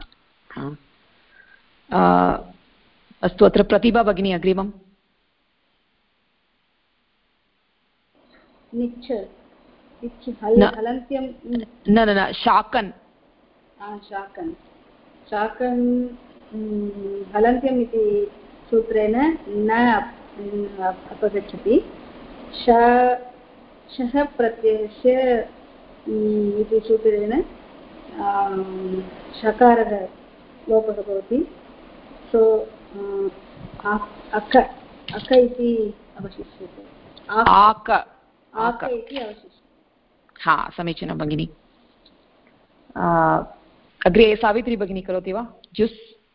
अस्तु, अत्र प्रतिभा भगिनी अग्रिमम्। न, शाकन्। शाकन् हलन्त्यम् इति सूत्रेण न अपगच्छति। शः प्रत्ययस्य इति सूत्रेण शकारः लोपः भवति। सो अक इति अवशिष्यते। आक इति अवशिष्यते। हा, समीचीनं भगिनि। अग्रे सावित्री भगिनी करोति वा? जुस्।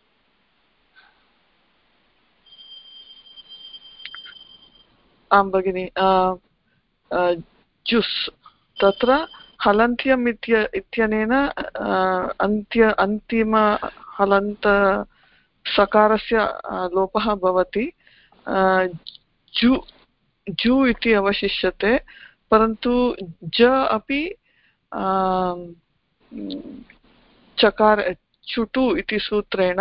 आं भगिनि, जुस् तत्र हलन्त्यम् इत्यनेन अन्तिम हलन्त सकारस्य लोपः भवति। जु इति अवशिष्यते, परन्तु ज अपि चकार चुटु इति सूत्रेण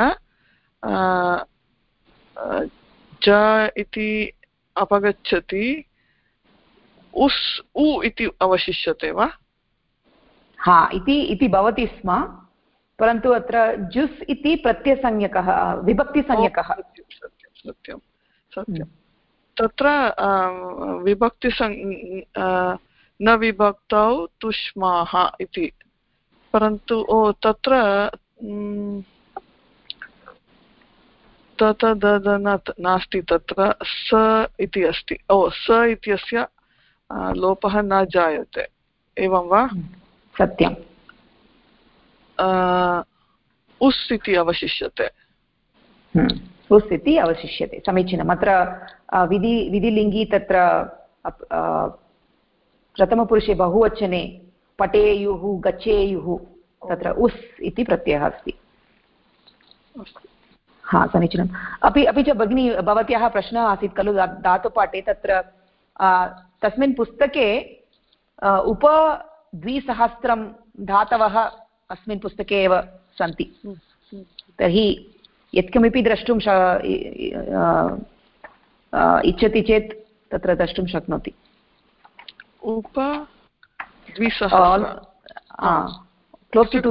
ज इति अपगच्छति। उ इति अवशिष्यते वा? हा, इति भवति स्म, परन्तु अत्र जुस् इति प्रत्ययसंज्ञकः, विभक्तिसंज्ञकः। सत्यं सत्यं। तत्र विभक्ति न विभक्तौ तुष्माः इति, परन्तु तत्र नास्ति, तत्र स इति अस्ति। स इत्यस्य लोपः न जायते, एवं वा? सत्यम्। उस् इति अवशिष्यते। उस् इति अवशिष्यते, समीचीनम्। अत्र विधिलिङ्गी तत्र प्रथमपुरुषे बहुवचने पठेयुः गच्छेयुः तत्र उस् इति प्रत्ययः अस्ति। हा, समीचीनम्। अपि च भगिनी, भवत्याः प्रश्नः आसीत् खलु धातुपाठे, तत्र तस्मिन् पुस्तके उपद्विसहस्रं धातवः अस्मिन् पुस्तके एव सन्ति। तर्हि यत्किमपि द्रष्टुं इच्छति चेत् तत्र द्रष्टुं शक्नोति। Close to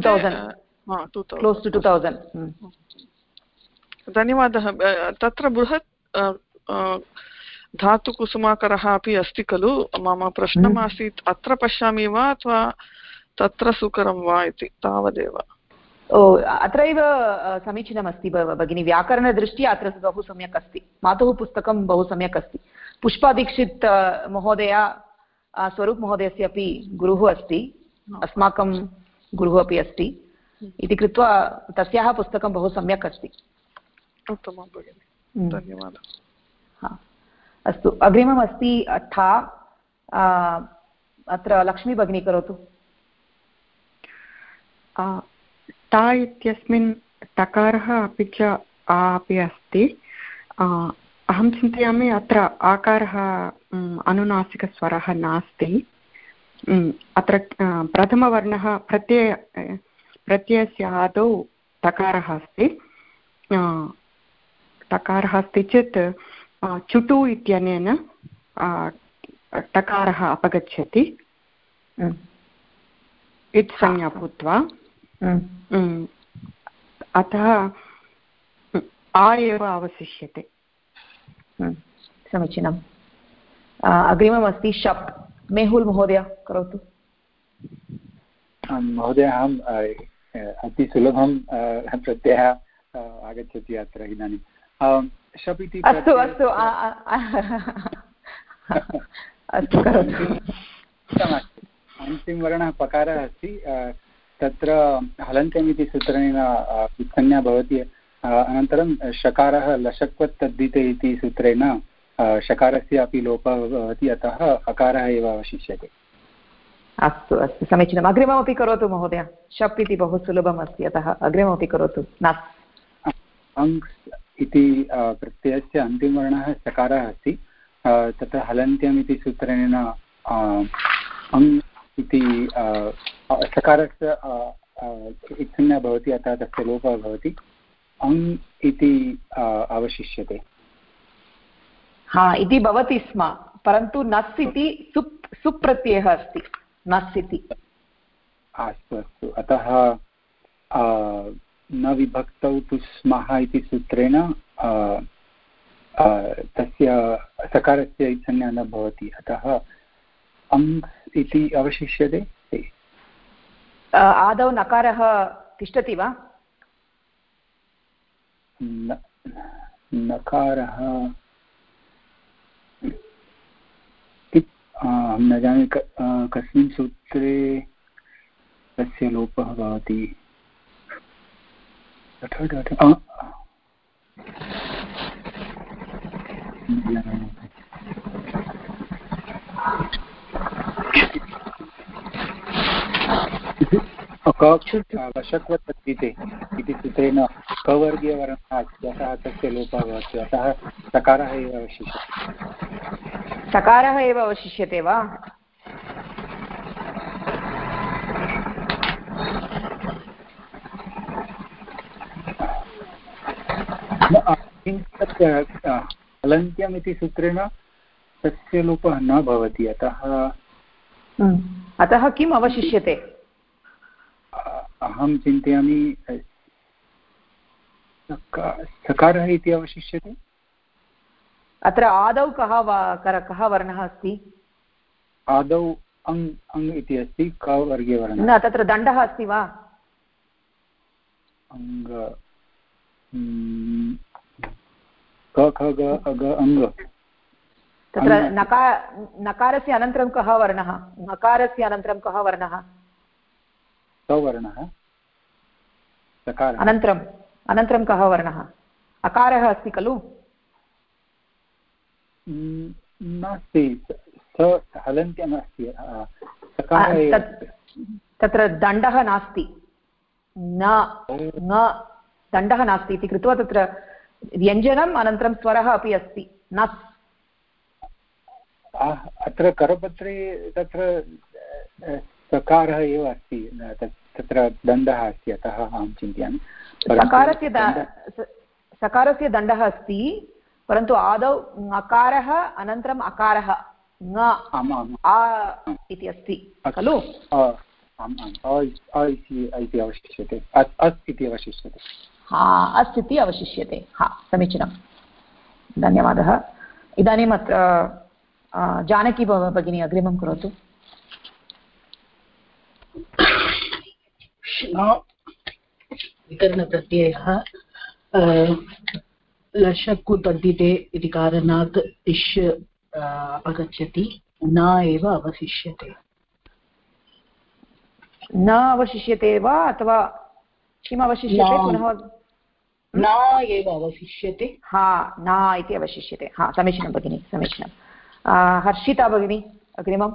2000। धन्यवादः। तत्र बृहत् धातुकुसुमाकरः अपि अस्ति खलु। मम प्रश्नम् आसीत्, अत्र पश्यामि वा अथवा तत्र सुकरं वा इति, तावदेव। अत्रैव समीचीनमस्ति भगिनी, व्याकरणदृष्ट्या अत्र बहु सम्यक् अस्ति। मातुः पुस्तकं बहु सम्यक् अस्ति। पुष्पादीक्षित् महोदया स्वरूप् महोदयस्य अपि गुरुः अस्ति, अस्माकं गुरुः अपि अस्ति इति कृत्वा तस्याः पुस्तकं बहु सम्यक् अस्ति। उत्तमं भगिनि, धन्यवादः। अस्तु, अग्रिमम् अस्ति ठा। अत्र लक्ष्मी भगिनी करोतु। टा इत्यस्मिन् टकारः अपि च आ अपि अस्ति। अहं चिन्तयामि अत्र आकारः अनुनासिकस्वरः नास्ति। अत्र प्रथमवर्णः प्रत्ययस्य आदौ टकारः अस्ति। टकारः अस्ति चेत् चुटु इत्यनेन टकारः अपगच्छति, इत् संज्ञा भूत्वा, अतः आ एव अवशिष्यते। समीचीनम्। अग्रिममस्ति शप्। मेहुल् महोदय करोतु। महोदय, अहम् अतिसुलभं प्रत्ययः आगच्छति अत्र इदानीं। शप् इति अस्तु अस्तु अस्तु करोतु। अन्तिमवर्णः पकारः अस्ति, तत्र हलन्त्यम् इति सूत्रेण संज्ञा भवति। अनन्तरं शकारः लशक्वत् तद्धिते इति सूत्रेण शकारस्य अपि लोपः भवति, अतः अकारः एव अवशिष्यते। अस्तु अस्तु समीचीनम्। अग्रिममपि करोतु महोदय। शप् इति बहु सुलभम् अस्ति, अतः अग्रिममपि करोतु। अंस् इति प्रत्ययस्य अन्तिमवर्णः सकारः अस्ति, तत्र हलन्त्यम् इति सूत्रेण अङ् इति सकारस्य इत्संज्ञा भवति, अतः तस्य लोपः भवति। अङ् इति अवशिष्यते। इति भवति स्म, परन्तु नस् इति सुप् प्रत्ययः अस्ति। नस् इति अस्तु अस्तु, अतः न विभक्तौ तु स्मः इति सूत्रेण तस्य सकारस्य इत्संज्ञा न भवति, अतः अंस् इति अवशिष्यते। आदौ नकारः तिष्ठति वा? नकारः न जाने कस्मिन् सूत्रे तस्य लोपः भवति। वशक्वत् तद्धिते इति सूत्रेण कवर्गीयवर्णः अस्ति, अतः तस्य लोपः भवति, अतः सकारः एव अवशिष्यते। सकारः एव अवशिष्यते वा? हलन्त्यम् इति सूत्रेण तस्य लोपः न भवति, अतः किम् अवशिष्यते? अहं चिन्तयामि सकारः इति अवशिष्यते। अत्र आदौ कः वर्णः अस्ति? आदौ अङ् इति अस्ति, क वर्गीयवर्णः। न, तत्र दण्डः अस्ति वा? क ख ग अग अङ्ग। तत्र नकारस्य अनन्तरं कः वर्णः? नकारस्य अनन्तरं कः वर्णः? सवर्णः। अनन्तरं कः वर्णः? अकारः अस्ति खलु? नास्ति, हलन्त्यम् अस्ति। तत्र दण्डः नास्ति, न दण्डः नास्ति इति कृत्वा तत्र व्यञ्जनम् अनन्तरं स्वरः अपि अस्ति। नस् अत्र करपत्रे तत्र सकारः एव अस्ति, तत्र दण्डः अस्ति, अतः अहं चिन्तयामि सकारस्य दण्डः अस्ति, परन्तु आदौ अकारः अनन्तरम् अकारः इति अस्ति खलु? इति अवशिष्यते, अस् इति अवशिष्यते। अस् इति अवशिष्यते। समीचीनं, धन्यवादः। इदानीम् अत्र जानकी भगिनी अग्रिमं करोतु। विकरणप्रत्ययः लशक्कु तद्धिते इति कारणात् इष् अपगच्छति, न एव अवशिष्यते। न अवशिष्यते वा अथवा किम् अवशिष्यते? पुनः न एव अवशिष्यते। न इति अवशिष्यते। समीचीनं भगिनि, समीचीनं। हर्षिता भगिनी अग्रिमम्।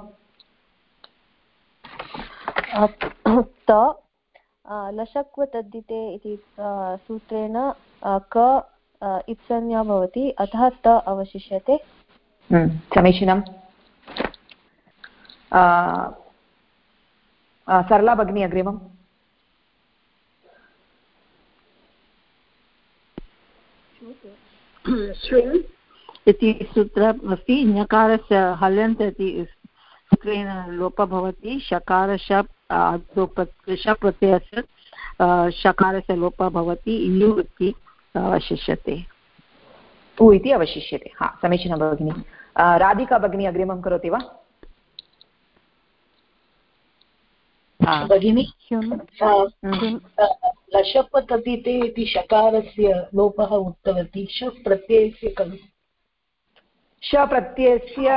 लशक्व तद्धिते इति सूत्रेण क इत्संज्ञा भवति, अतः त अवशिष्यते। समीचीनं। सरला भगिनी अग्रिमम्। शृङ् इति सूत्रम् अस्ति ञकारस्य हलन्त इति सूत्रेण लोपः भवति शकारश प्रत्ययस्य शकारस्य लोपः भवति यु इति अवशिष्यते उ इति अवशिष्यते हा समीचीनं भगिनि राधिका भगिनी अग्रिमं करोति वा भगिनी लशप तदिते इति शकारस्य लोपः उक्तवती श प्रत्ययस्य खलु श प्रत्ययस्य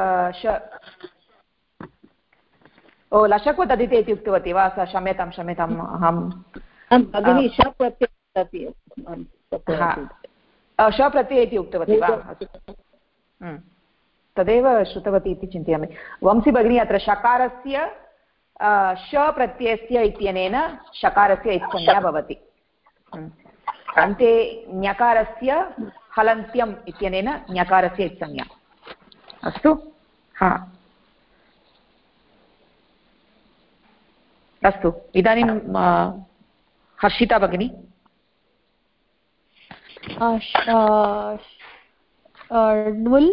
ओ लशक्व तदिते इति उक्तवती वा क्षम्यतां अहं भगिनी श प्रत्यय श प्रत्यय इति उक्तवती वा तदेव श्रुतवती इति चिन्तयामि वंशी भगिनी अत्र शकारस्य श प्रत्ययस्य इत्यनेन शकारस्य इत्संज्ञा भवति अन्ते ञकारस्य हलन्त्यम् इत्यनेन ञकारस्य इत्संज्ञा अस्तु हा अस्तु इदानीं हर्षिता भगिनी ण्वुल्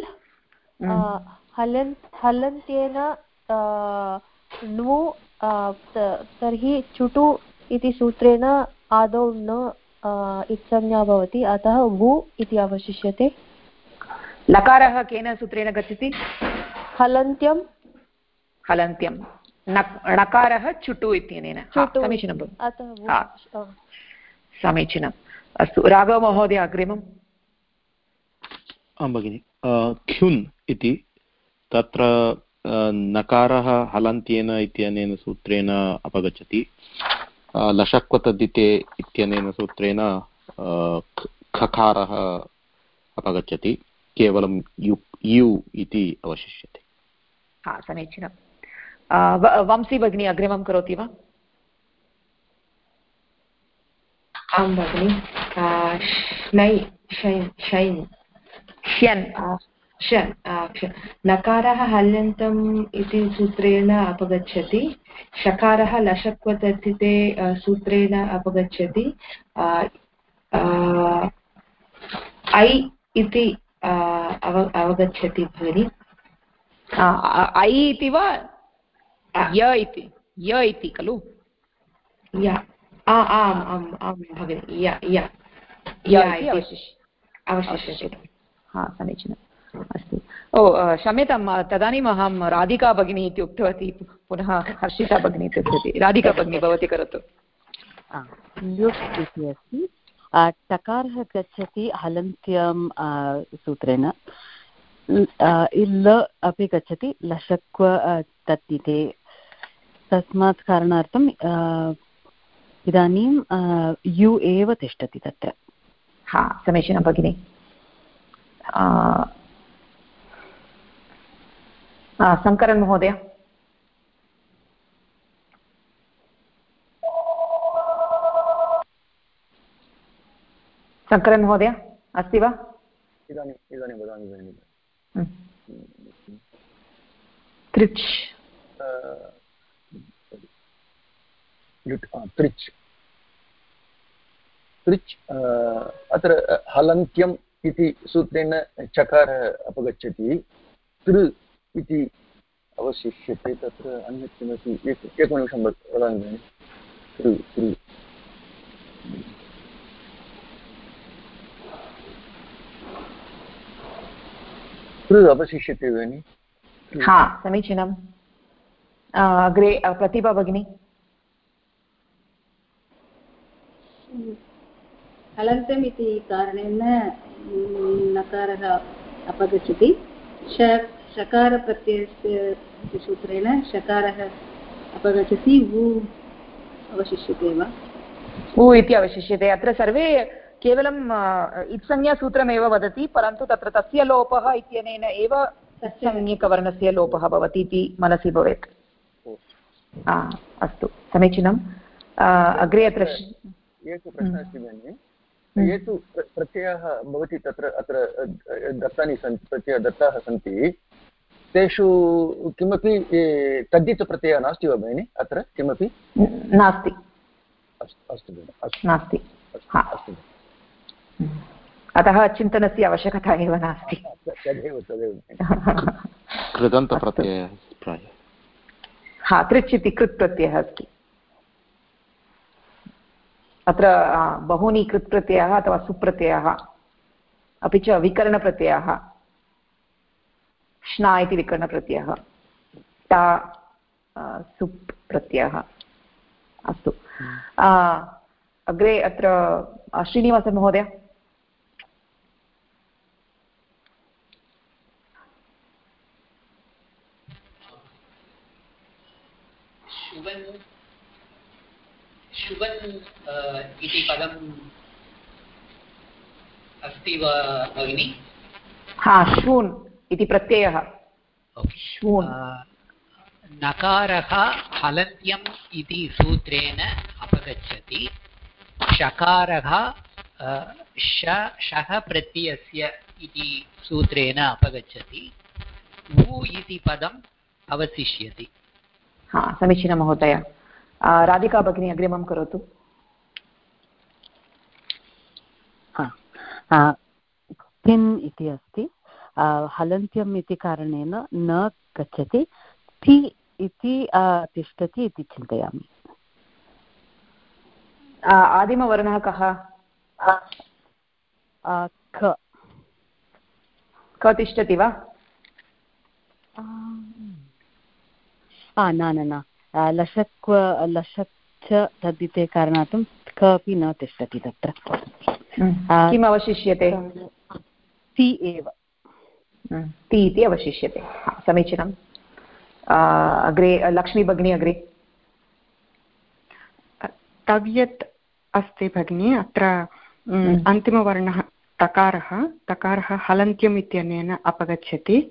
हलन्त्येन ण्वु तर्हि चुटु इति सूत्रेण आदौ न इत्संज्ञा भवति अतः वु इति अवशिष्यते लकारः केन सूत्रेण गच्छति हलन्त्यं णकारः चुटु इत्यनेन समीचीनं समीचीनम् अस्तु राघवमहोदय अग्रिमम् आं भगिनि ख्युन् इति तत्र नकारः हलन्त्येन इत्यनेन सूत्रेण अपगच्छति लशक्वतद्धिते इत्यनेन सूत्रेण खकारः अपगच्छति केवलं यु इति अवशिष्यते हा समीचीनं वंशी भगिनी अग्रिमं करोति वा आं भगिनि श्नै शैन् श्यन् नकारः हल्यन्तम् इति सूत्रेण अपगच्छति शकारः लशक्वतद्धिते सूत्रेण अपगच्छति ऐ इति अवगच्छति भगिनि ऐ इति वा य इति खलु आम् आम् आं भगिनि अवशिष्यते हा समीचीनम् अस्तु ओ क्षम्यतां तदानीम् अहं राधिका भगिनी इति उक्तवती पुनः हर्षिता भगिनी इति उक्तवती राधिका भगिनी भवती करोतु ल्युक् इति अस्ति टकारः गच्छति हलन्त्यं सूत्रेण ल अपि गच्छति लशक्व तद्धिते तस्मात् कारणार्थम् इदानीं यु एव तिष्ठति तत्र हा समीचीनं भगिनि शङ्करन् महोदय शङ्करन् महोदय अस्ति वा इदानीं वदामि त्रिच् त्रिच् अत्र हलन्त्यम् इति सूत्रेण चकारः अपगच्छति तृ इति अवशिष्यते तत्र अन्यत् किमपि एकनिमिषं वदामि तृ अवशिष्यते भगिनि हा समीचीनम् अग्रे प्रतिभा भगिनी हलन्तम् इति कारणेन नकारः अपगच्छति शकारप्रत्ययस्य सूत्रेण शकारः अपगच्छति वु अवशिष्यते वा उ इति अवशिष्यते अत्र सर्वे केवलं इत्संज्ञासूत्रमेव वदति परन्तु तत्र तस्य लोपः इत्यनेन एव संज्ञकवर्णस्य लोपः भवति इति मनसि भवेत् अस्तु समीचीनम् अग्रे अत्र एकः प्रश्नः अस्ति भगिनि ये तु प्रत्ययाः भवति तत्र अत्र दत्तानि सन्ति प्रत्ययाः दत्ताः सन्ति तेषु किमपि तद्धितप्रत्ययः नास्ति वा भगिनि अत्र किमपि नास्ति अस्तु भगिनि नास्ति अस्तु अतः चिन्तनस्य आवश्यकता एव नास्ति। तदेव कृदन्तप्रत्ययः प्रायः। हा, तृच् इति कृत् प्रत्ययः अस्ति। अत्र बहूनि कृत् प्रत्ययाः अथवा सुप्रत्ययाः अपि च विकरणप्रत्ययाः। श्ना इति विकरणप्रत्ययः, टा सुप् प्रत्ययः। अस्तु, अग्रे अत्र श्रीनिवासन महोदय। शुभन् इति पदम् अस्ति वा भगिनि? हा, शून् इति प्रत्ययः। शून् नकारः हलन्त्यम् इति सूत्रेण अपगच्छति। शकारः शः प्रत्ययस्य इति सूत्रेण अपगच्छति। वु इति पदम् अवशिष्यति। हा, समीचीनं महोदय। राधिका भगिनी अग्रिमं करोतु। तिन् इति अस्ति, हलन्त्यम् इति कारणेन न गच्छति, ति इति तिष्ठति इति चिन्तयामि। आदिमवर्णः कः? क तिष्ठति वा? न, लशक् तद्धिते कारणात् क अपि न तिष्ठति तत्र। किम् अवशिष्यते? ति एव। ति इति अवशिष्यते। समीचीनम्। अग्रे लक्ष्मी भगिनी अग्रे। तव्यत् अस्ति भगिनी, अत्र अन्तिमवर्णः तकारः हलन्त्यम् इत्यनेन अपगच्छति।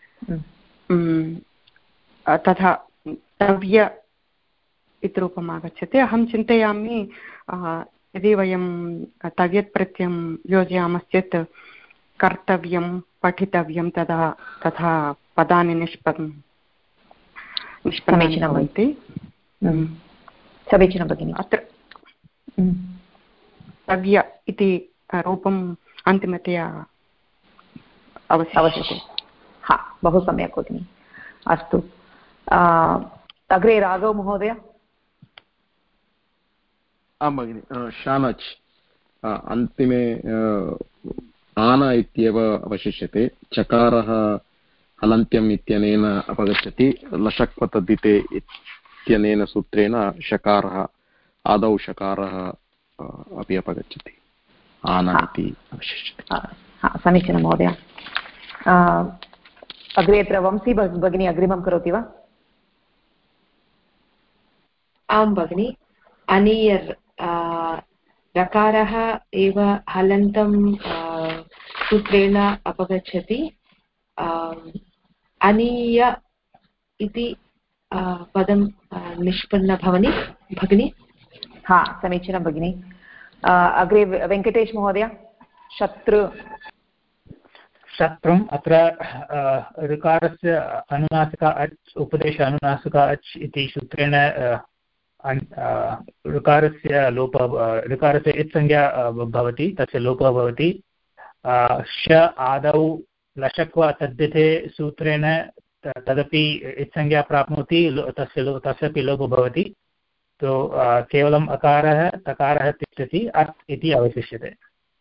तथा तव्य इति रूपम् आगच्छति। अहं चिन्तयामि यदि वयं तव्यत् प्रत्ययं योजयामश्चेत् कर्तव्यं, पठितव्यं तथा पदानि निष्पन्नानि भवन्ति। समीचीनं भगिनि। अत्र तव्य इति रूपम् अन्तिमतया अवशिष्यते। हा, बहु सम्यक् भगिनि। अस्तु, अग्रे राघव महोदय। आं भगिनि। शानच् अन्तिमे आन इत्येव अवशिष्यते। चकारः हलन्त्यम् इत्यनेन अपगच्छति। लशक्वतद्धिते इत्यनेन सूत्रेण शकारः आदौ शकारः अपि अपगच्छति। आन इति अवशिष्यते। समीचीनं महोदय। अग्रे अत्र वंशी भगिनी अग्रिमं करोति वा? आं भगिनि। अनीयर् रकारः एव हलन्तं सूत्रेण अपगच्छति। अनीय इति पदं निष्पन्न भगिनि। हा, समीचीनं भगिनि। अग्रे वेङ्कटेश महोदय। शत्रुम् अत्र ऋकारस्य अनुनासिका अच् उपदेश अनुनासिका अच् इति सूत्रेण ऋकारस्य लोपः, ऋकारस्य इत्संज्ञा भवति, तस्य लोपः भवति। श आदौ लशक्वा तद्धिते सूत्रेण तदपि इत्संज्ञा प्राप्नोति, तस्यापि लोपः भवति। तो केवलम् अकारः तकारः तिष्ठति, अत् इति अवशिष्यते।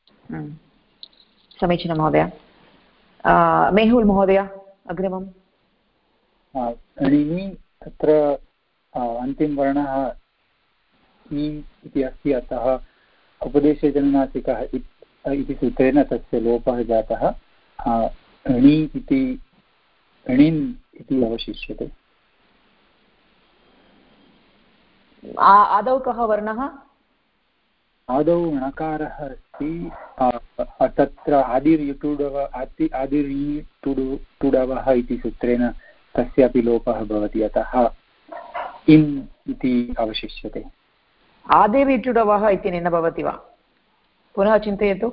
समीचीनं महोदय। मेहुल् महोदय अग्रिमम्। तत्र अन्तिमवर्णः इ इति अस्ति, अतः उपदेशजनुनासिकः इति सूत्रेण तस्य लोपः जातः। णि इति णिन् इति अवशिष्यते। आदौ कः वर्णः? आदौ णकारः अस्ति। तत्र आदिर्युटुडवः इति सूत्रेण तस्यापि लोपः भवति, अतः इन् इति अवशिष्यते। आदिर्युटुडवः इत्यनेन भवति वा? पुनः चिन्तयतु।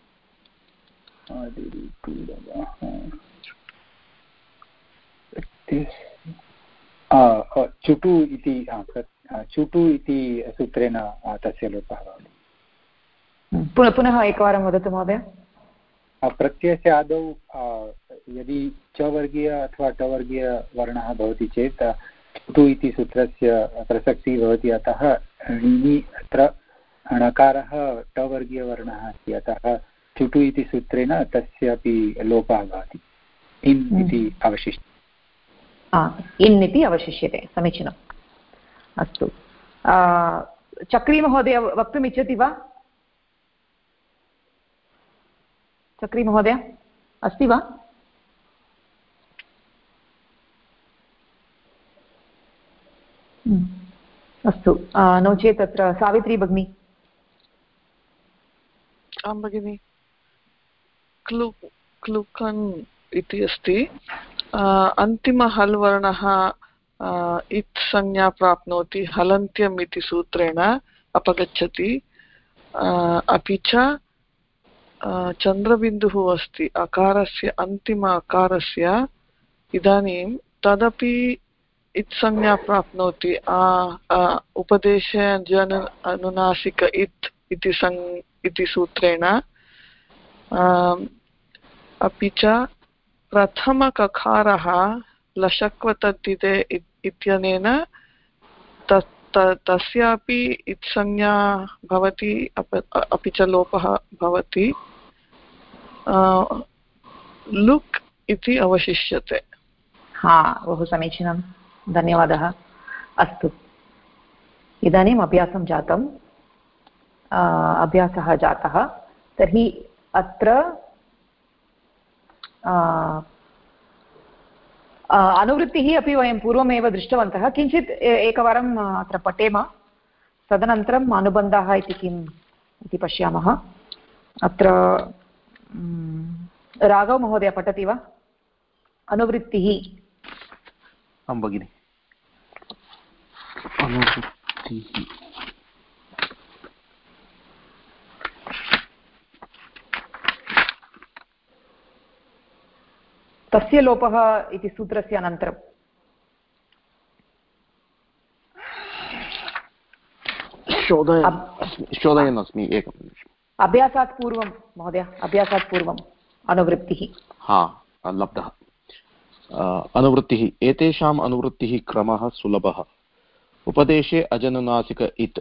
चुटु इति सूत्रेण तस्य लोपः भवति। पुनः एकवारं वदतु महोदय। प्रत्ययस्य आदौ यदि च वर्गीय अथवा ट वर्गीयवर्णः भवति चेत् टु इति सूत्रस्य प्रसक्तिः भवति। अतः णिनि अत्र णकारः ट वर्गीयवर्णः अस्ति, अतः चुटु इति सूत्रेण तस्यापि लोपः भवति। इन् इति अवशिष्यते। इन् इति अवशिष्यते। समीचीनम्। अस्तु, चक्रीमहोदय वक्तुम् इच्छति वा? चक्रीमहोदय अस्ति वा? अस्तु, नो चेत् अत्र सावित्री भगिनी। आं भगिनि, क्लुकन् इति अस्ति। अन्तिमहल् वर्णः इत् संज्ञा प्राप्नोति, हलन्त्यम् इति सूत्रेण अपगच्छति। अपि च चन्द्रबिन्दुः अस्ति अकारस्य, अन्तिम अकारस्य, इदानीं तदपि इत् संज्ञा प्राप्नोति। उपदेशे अनुनासिक इत् इति सूत्रेण। अपि च प्रथमककारः लशक्वतद्धिते इत्यनेन तस्यापि इत्संज्ञा भवति, अपि च लोपः भवति। लुक् इति अवशिष्यते। बहु समीचीनं, धन्यवादः। अस्तु, इदानीम् अभ्यासः जातः। तर्हि अत्र अनुवृत्तिः अपि वयं पूर्वमेव दृष्टवन्तः। किञ्चित् एकवारम् अत्र पठेम, तदनन्तरम् अनुबन्धः इति किम् इति पश्यामः। अत्र राघव महोदय पठति वा? अनुवृत्तिः। आं भगिनि। अनुवृत्तिः तस्य लोपः इति सूत्रस्य अनन्तरं शोधयन् अस्मि। एकं निमिषम्। अभ्यासात् पूर्वं महोदय, अभ्यासात् पूर्वम् अनुवृत्तिः। लब्धः। अनुवृत्तिः। एतेषाम् अनुवृत्तिः क्रमः सुलभः। उपदेशे अजनुनासिक इत्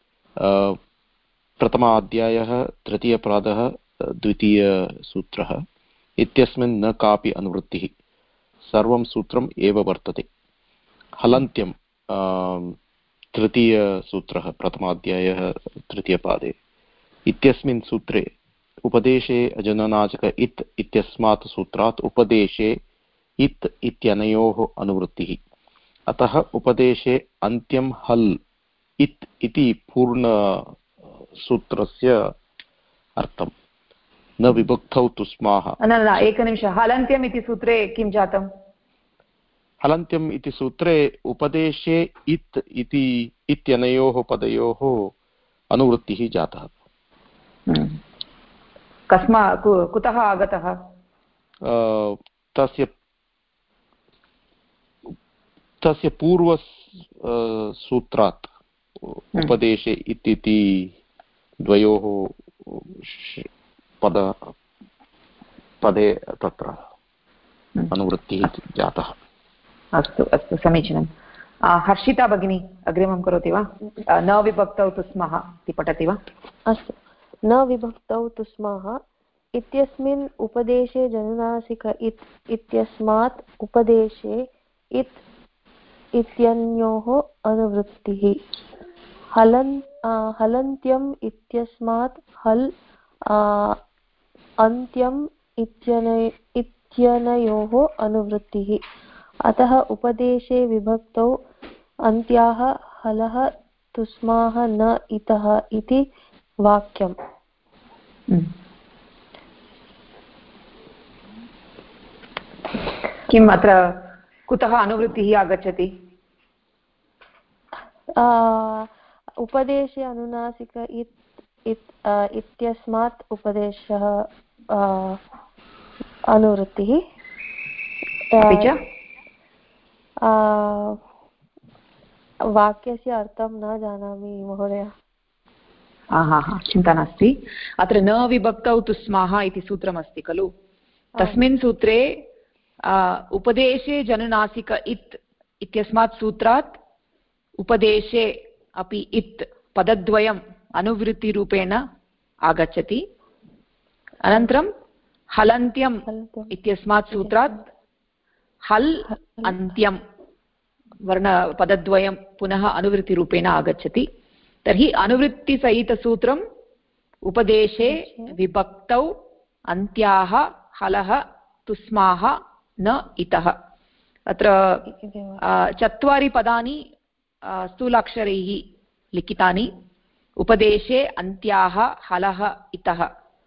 प्रथमाध्यायः, तृतीयपादः, द्वितीयसूत्रः इत्यस्मिन् न कापि अनुवृत्तिः, सर्वं सूत्रम् एव वर्तते। हलन्त्यं तृतीयसूत्रः, प्रथमाध्यायः, तृतीयपादे इत्यस्मिन् सूत्रे उपदेशे अजनुनासिक इत् इत्यस्मात् सूत्रात् उपदेशे इत् इत्यनयोः अनुवृत्तिः। अतः उपदेशे अन्त्यं हल् इत् इति पूर्णसूत्रस्य अर्थम्। न विभक्तौ तुस्माः। एकनिमिषः, हलन्त्यम् इति सूत्रे किं जातम्? हलन्त्यम् इति सूत्रे उपदेशे इत् इति इत्यनयोः पदयोः अनुवृत्तिः जातः। कुतः आगतः? तस्य पूर्वसूत्रात् उपदेशे इति द्वयोः पदे तत्र अनुवृत्तिः जातः। अस्तु अस्तु, समीचीनं। हर्षिता भगिनी अग्रिमं करोति वा? न विभक्तौ तुस्मः इति पठति वा? अस्तु। न विभक्तौ तुस्मः इत्यस्मिन् उपदेशे जनुनासिक इत् इत्यस्मात् उपदेशे इत् इत्यन्योः अनुवृत्तिः। हलन्त्यम् इत्यस्मात् हल् अन्त्यम् इत्यनयोः अनुवृत्तिः। अतः उपदेशे विभक्तौ अन्त्याः हलः तुस्माः न इतः इति वाक्यम्। किम् अत्र कुतः अनुवृत्तिः आगच्छति? उपदेशे अनुनासिक इत्यस्मात् उपदेशः अनुवृत्तिः। वाक्यस्य अर्थं न जानामि महोदय। चिन्ता नास्ति। अत्र न विभक्तौ तुस्माः इति सूत्रमस्ति खलु, तस्मिन् सूत्रे उपदेशे जनुनासिक इत् इत्यस्मात् सूत्रात् उपदेशे अपि इत् पदद्वयम् अनुवृत्तिरूपेण आगच्छति। अनन्तरं हलन्त्यम् इत्यस्मात् सूत्रात् हल् अन्त्यं वर्णपदद्वयं पुनः अनुवृत्तिरूपेण आगच्छति। तर्हि अनुवृत्तिसहितसूत्रम् उपदेशे विभक्तौ अन्त्याः हलः तुस्माः न इतः। अत्र 4 पदानि स्थूलाक्षरैः लिखितानि, उपदेशे अन्त्याः हलः इतः,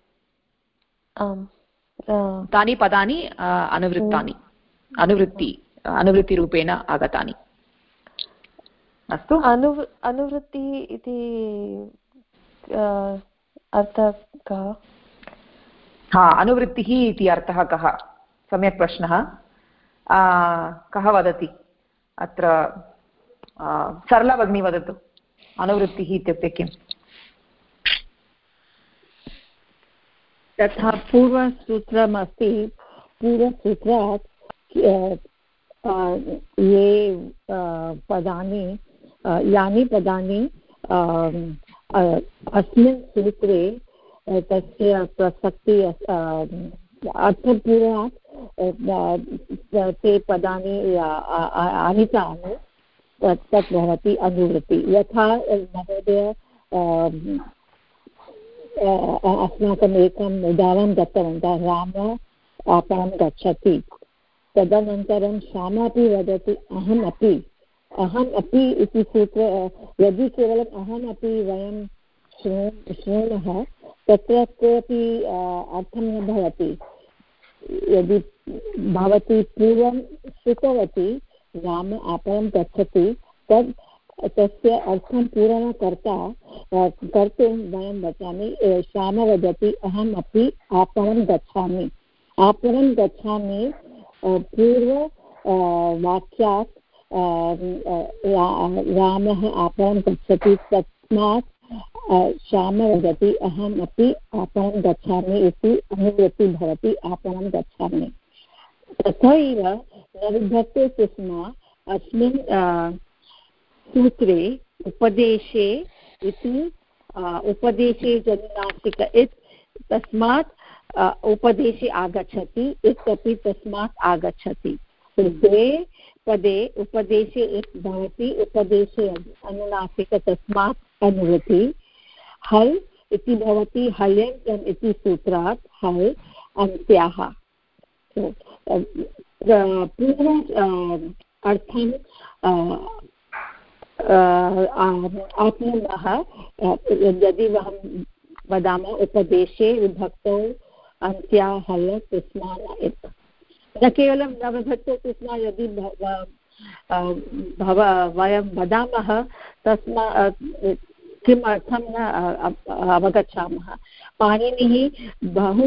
तानि पदानि अनुवृत्तानि, अनुवृत्तिरूपेण आगतानि। अस्तु, अनुवृत्तिः इति अर्थः कः? अनुवृत्तिः इति अर्थः कः? सम्यक् प्रश्नः। कः वदति अत्र? सरला भगिनी वदतु, अनुवृत्तिः इत्युक्ते किम्? तथा पूर्वसूत्रमस्ति, पूर्वसूत्रात् यानि पदानि अस्मिन् सूत्रे तस्य प्रसक्ति अर्थपूर्वात् ते पदानि आनीतानि, तत् भवति अनुवृत्ति। यथा महोदय अस्माकम् एकम् उदाहरणं दत्तवन्तः, राम आपणं गच्छति, तदनन्तरं श्यामा अपि वदति अहम् अपि इति सूत्र। यदि केवलम् अहम् अपि वयं शृणुमः, तत्र कोऽपि अर्थं न भवति। यदि भवती पूर्वं श्रुतवती राम आपणं गच्छति, तस्य अर्थं पूर्णं कर्तुं वयं वदामि, श्यामा वदति अहम् अपि आपणं गच्छामि। आपणं गच्छामि पूर्व वाक्यात् रामः आपणं गच्छति, तस्मात् श्यामा वदति अहम् अपि आपणं गच्छामि इति अनुवृत्ति भवति, आपणं गच्छामि। तथैव न विभक्ते तुस्मा अस्मिन् सूत्रे उपदेशे इति उपदेशे जनुनासिक इत् तस्मात् उपदेशे आगच्छति, इत्यपि तस्मात् आगच्छति। द्वे पदे उपदेशे इत् भवति, उपदेशे अनुनासिक तस्मात् अनुवृत्ति। हल् इति भवति हल्यन्तम् इति सूत्रात् हल् अन्त्याः। पूर्व अर्थं आप्नुमः यदि वयं वदामः उपदेशे विभक्तौ अन्त्या हल तुस्मा इत्। न केवलं न विभक्तौ तुस्मा, यदि वयं वदामः तस्मात् किम् अर्थं न अवगच्छामः। पाणिनिः बहु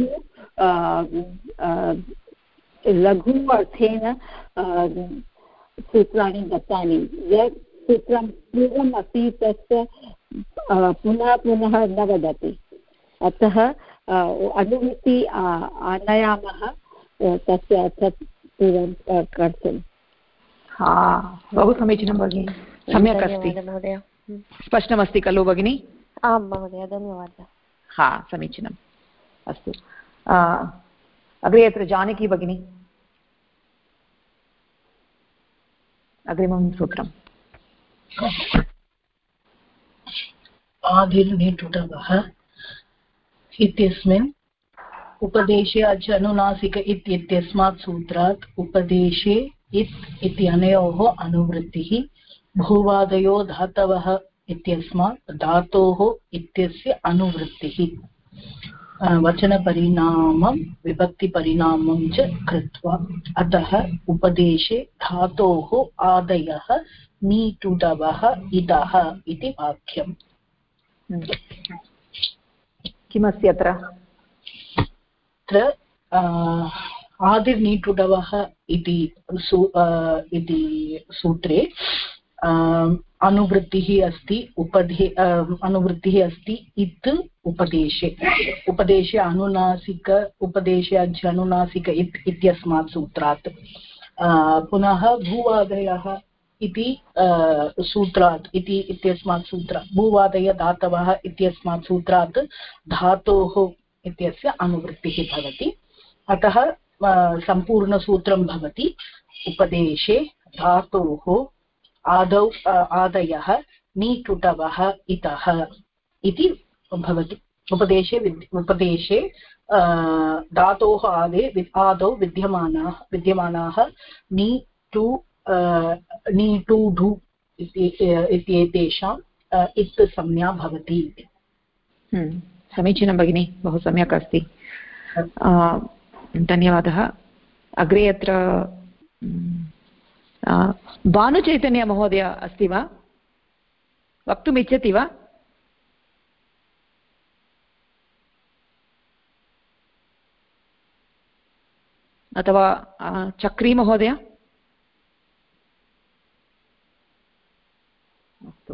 लघु अर्थेन सूत्राणि दत्तानि। यत् सूत्रं पूर्वमपि तस्य पुनः पुनः न वदति, अतः अनुवृत्ति आनयामः तस्य अर्थं पूर्वं कर्तुं। बहु समीचीनं भगिनि, सम्यक् अस्ति, स्पष्टमस्ति खलु भगिनि? आं महोदय, धन्यवादः। समीचीनम्, अस्तु। अग्रे अत्र जानकी भगिनी, अग्रिमं सूत्रम्। आदिर्निटुटवः इत्यस्मिन् उपदेशे अच अनुनासिक इत्यस्मात् सूत्रात् उपदेशे इत् इति अनयोः अनुवृत्तिः। भूवादयो धातवः इत्यस्मात् धातोः इत्यस्य अनुवृत्तिः। वचनपरिणामं विभक्तिपरिणामं च कृत्वा, अतः उपदेशे धातोः आदयः नीटुटवः इतः इति वाक्यम्। किमस्ति अत्र? आदिर्नीटुटवः इति सूत्रे अनुवृत्तिः अस्ति अनुवृत्तिः अस्ति इत् उपदेशे उपदेशे अनुनासिक उपदेशे अनुनासिक इत् इत्यस्मात् सूत्रात् पुनः भूवादयः इति सूत्रात् इति इत्यस्मात् सूत्रात् भूवादय धातवः इत्यस्मात् सूत्रात् धातोः इत्यस्य अनुवृत्तिः भवति। अतः सम्पूर्णसूत्रं भवति उपदेशे धातोः आदौ आदयः नीटुटवः इतः इति भवति। उपदेशे धातोः आदौ विद्यमानाः नीटुढु इत्येतेषाम् इत् संज्ञा भवति। समीचीनं भगिनी, बहु सम्यक् अस्ति, धन्यवादः। अग्रे अत्र भानुचैतन्यमहोदय अस्ति वा, वक्तुम् इच्छति वा? अथवा चक्री महोदय? अस्तु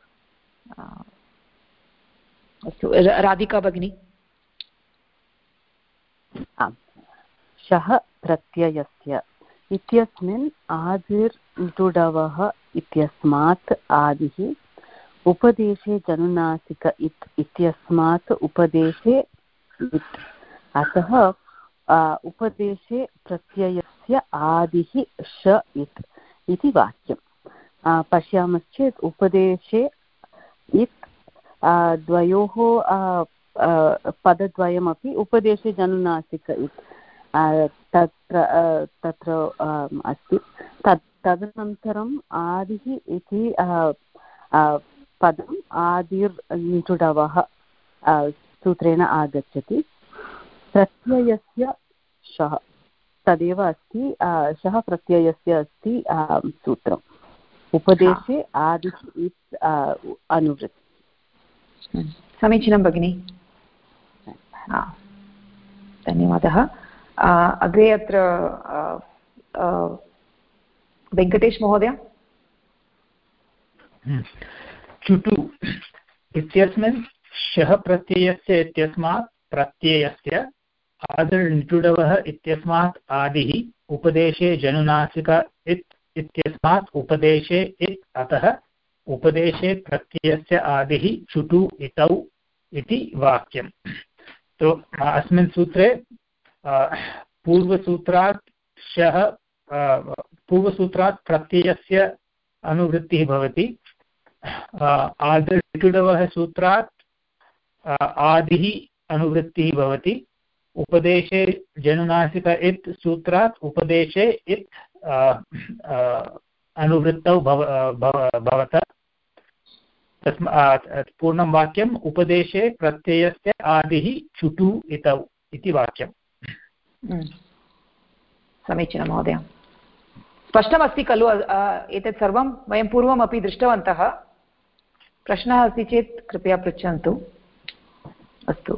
अस्तु, राधिका भगिनी। शः प्रत्ययस्य इत्यस्मिन् आदिर् इटुडवः इत्यस्मात् आदिः उपदेशे जनुनासिक इत् इत्यस्मात् उपदेशे इत्। अतः उपदेशे प्रत्ययस्य आदिः श इत् इति वाक्यं। पश्यामश्चेत् उपदेशे इत् द्वयोः पदद्वयमपि उपदेशे जनुनासिक इत् तत्र अस्ति। तदनन्तरम् आदिः इति पदम् आदिर् निटुडवः सूत्रेण आगच्छति। प्रत्ययस्य शः तदेव अस्ति, शः प्रत्ययस्य अस्ति सूत्रम्। उपदेशे आदिः इत् अनुवृत्ति। समीचीनं भगिनि, धन्यवादः। अग्रे अत्र वेङ्कटेश महोदय। चुटु इत्यस्मिन् शः प्रत्ययस्य इत्यस्मात् प्रत्ययस्य आदिर्निटुडवः इत्यस्मात् आदिः उपदेशे जनुनासिक इत् इत्यस्मात् उपदेशे इत्। अतः उपदेशे प्रत्ययस्य आदिः चुटु इतौ इति वाक्यम्। तो अस्मिन् सूत्रे पूर्वसूत्रात् प्रत्ययस्य अनुवृत्तिः भवति। आदिर्निटुडवः सूत्रात् आदिः अनुवृत्तिः भवति। उपदेशे जनुनासिक इत् सूत्रात् उपदेशे इत् अनुवृत्तौ भवतः। पूर्णं वाक्यम् उपदेशे प्रत्ययस्य आदिः चुटु इतौ इति वाक्यम्। समीचीनं महोदय, स्पष्टमस्ति खलु? एतत् सर्वं वयं पूर्वमपि दृष्टवन्तः। प्रश्नः अस्ति चेत् कृपया पृच्छन्तु। अस्तु,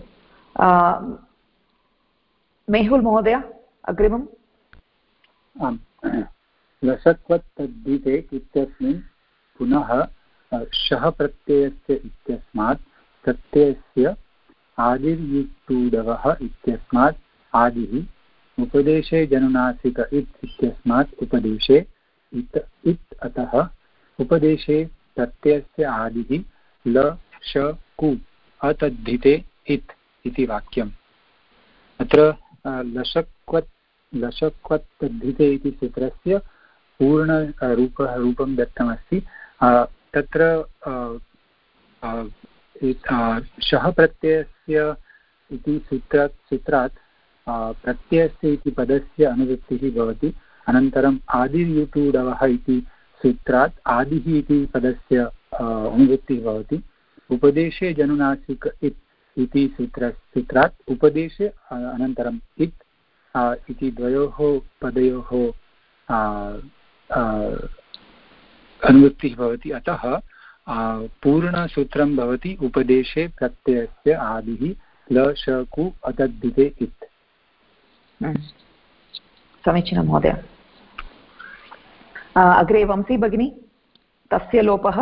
मेहुल् महोदय अग्रिमम्। आम्, लसत्वत् तद्धिते इत्यस्मिन् पुनः शः प्रत्ययस्य इत्यस्मात् प्रत्ययस्य आदिर्युक्तूडवः इत्यस्मात् आदिः उपदेशे जनुनासिक इत् इत्यस्मात् उपदेशे इत् इत्। अतः उपदेशे प्रत्ययस्य आदिः ल श कु अतद्धिते इत् इति वाक्यम्। अत्र लशक्वत् तद्धिते इति सूत्रस्य पूर्णरूपं दत्तमस्ति। तत्र शः प्रत्ययस्य इति सूत्रात् प्रत्ययस्य इति पदस्य अनुवृत्तिः भवति। अनन्तरम् आदिर्युटूडवः इति सूत्रात् आदिः इति पदस्य अनुवृत्तिः भवति। उपदेशे जनुनासिक इत् इति सूत्रात् उपदेशे अनन्तरम् इत् इति द्वयोः पदयोः अनुवृत्तिः भवति। अतः पूर्णसूत्रं भवति उपदेशे प्रत्ययस्य आदिः ल श कु अतद्धिते इत्। समीचीनं महोदय। अग्रे वंशी भगिनी। तस्य लोपः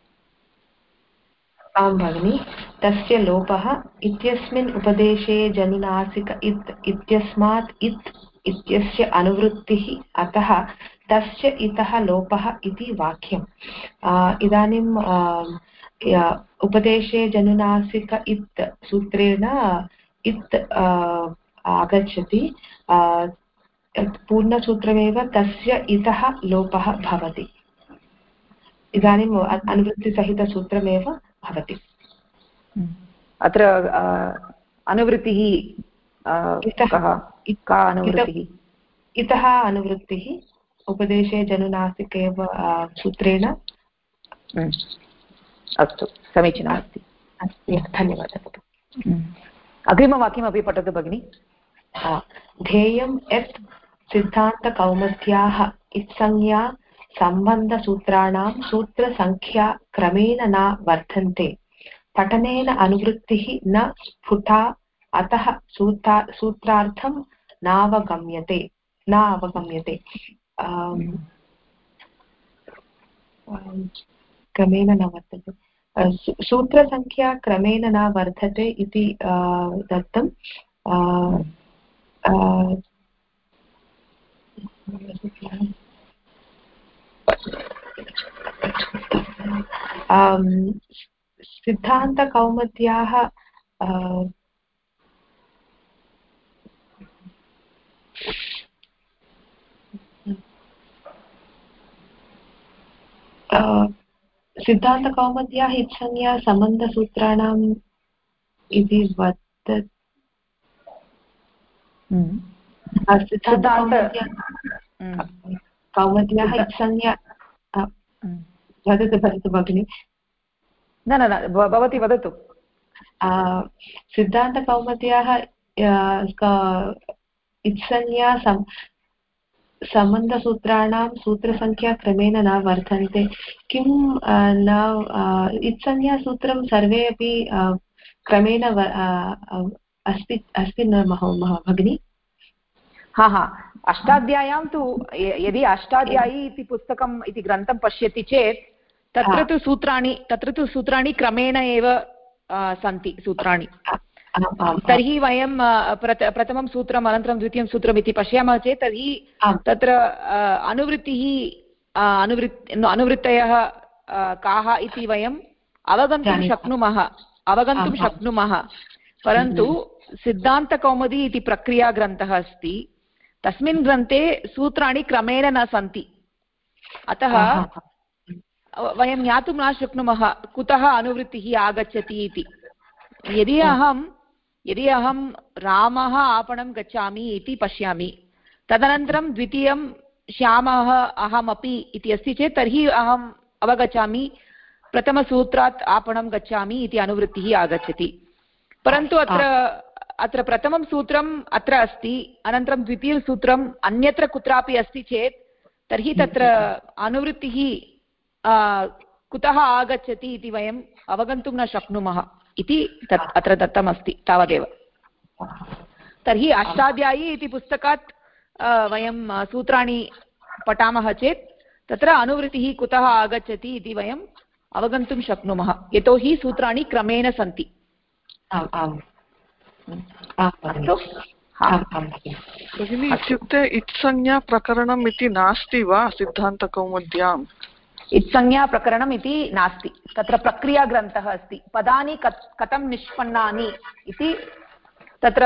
आं भगिनि तस्य लोपः इत्यस्मिन् उपदेशे जनुनासिक इत् इत्यस्मात् इत् इत्यस्य अनुवृत्तिः अतः तस्य इतः लोपः इति वाक्यम्। इदानीं उपदेशे जनुनासिक इत् सूत्रेण इत् आगच्छति, पूर्णसूत्रमेव तस्य इतः लोपः भवति। इदानीम् अनुवृत्तिसहितसूत्रमेव भवति। अत्र अनुवृत्तिः का अनुवृत्तिः? इतः अनुवृत्तिः उपदेशे जनुनासिक एव सूत्रेण। अस्तु, समीचीनमस्ति। धन्यवादः। अग्रिमवाक्यमपि पठतु भगिनि। ध्येयं यत् सिद्धान्तकौमुद्याः इत्संज्ञा सम्बन्धसूत्राणां सूत्रसङ्ख्या क्रमेण न वर्धन्ते, पठनेन अनुवृत्तिः न स्फुटा, अतः सूत्रार्थं नावगम्यते। क्रमेण न वर्धते, सूत्रसङ्ख्या क्रमेण न वर्धते इति दत्तं। सिद्धान्तकौमुद्याः सिद्धान्तकौमुद्याः इत्संज्ञा सम्बन्धसूत्राणाम् इति वदति। कौमुद्याः इत्संज्ञा वदतु भगिनि। न भवती वदतु। सिद्धान्तकौमुद्याः इत्संज्ञा सम्बन्धसूत्राणां सूत्रसङ्ख्या क्रमेण न वर्धन्ते। किं न इत्संज्ञासूत्रं सर्वे अपि क्रमेण अस्ति न भगिनि? अष्टाध्याय्यां तु यदि अष्टाध्यायी इति पुस्तकम् इति ग्रन्थं पश्यति चेत् तत्र तु सूत्राणि क्रमेण एव सन्ति सूत्राणि। तर्हि वयं प्रथमं सूत्रम् अनन्तरं द्वितीयं सूत्रम् इति पश्यामः चेत् तर्हि तत्र अनुवृत्तयः काः इति वयम् अवगन्तुं शक्नुमः। परन्तु सिद्धान्तकौमुदी इति प्रक्रियाग्रन्थः अस्ति, तस्मिन् ग्रन्थे सूत्राणि क्रमेण न सन्ति। अतः वयं ज्ञातुं न शक्नुमः कुतः अनुवृत्तिः आगच्छति इति। यदि अहं रामः आपणं गच्छामि इति पश्यामि, तदनन्तरं द्वितीयं श्यामः अहमपि इति अस्ति चेत् तर्हि अहम् अवगच्छामि प्रथमसूत्रात् आपणं गच्छामि इति अनुवृत्तिः आगच्छति। परन्तु अत्र प्रथमं सूत्रम् अत्र अस्ति, अनन्तरं द्वितीयसूत्रम् अन्यत्र कुत्रापि अस्ति चेत् तर्हि तत्र अनुवृत्तिः कुतः आगच्छति इति वयम् अवगन्तुं न शक्नुमः इति अत्र दत्तमस्ति, तावदेव। तर्हि अष्टाध्यायी इति पुस्तकात् वयं सूत्राणि पठामः चेत् तत्र अनुवृत्तिः कुतः आगच्छति इति वयम् अवगन्तुं शक्नुमः, यतोहि सूत्राणि क्रमेण सन्ति। भगिनी, इत्युक्ते इत्संज्ञा प्रकरणम् इति नास्ति वा सिद्धान्तकौमुद्याम्? इत्संज्ञा प्रकरणम् इति नास्ति, तत्र प्रक्रियाग्रन्थः अस्ति। पदानि कथं निष्पन्नानि इति तत्र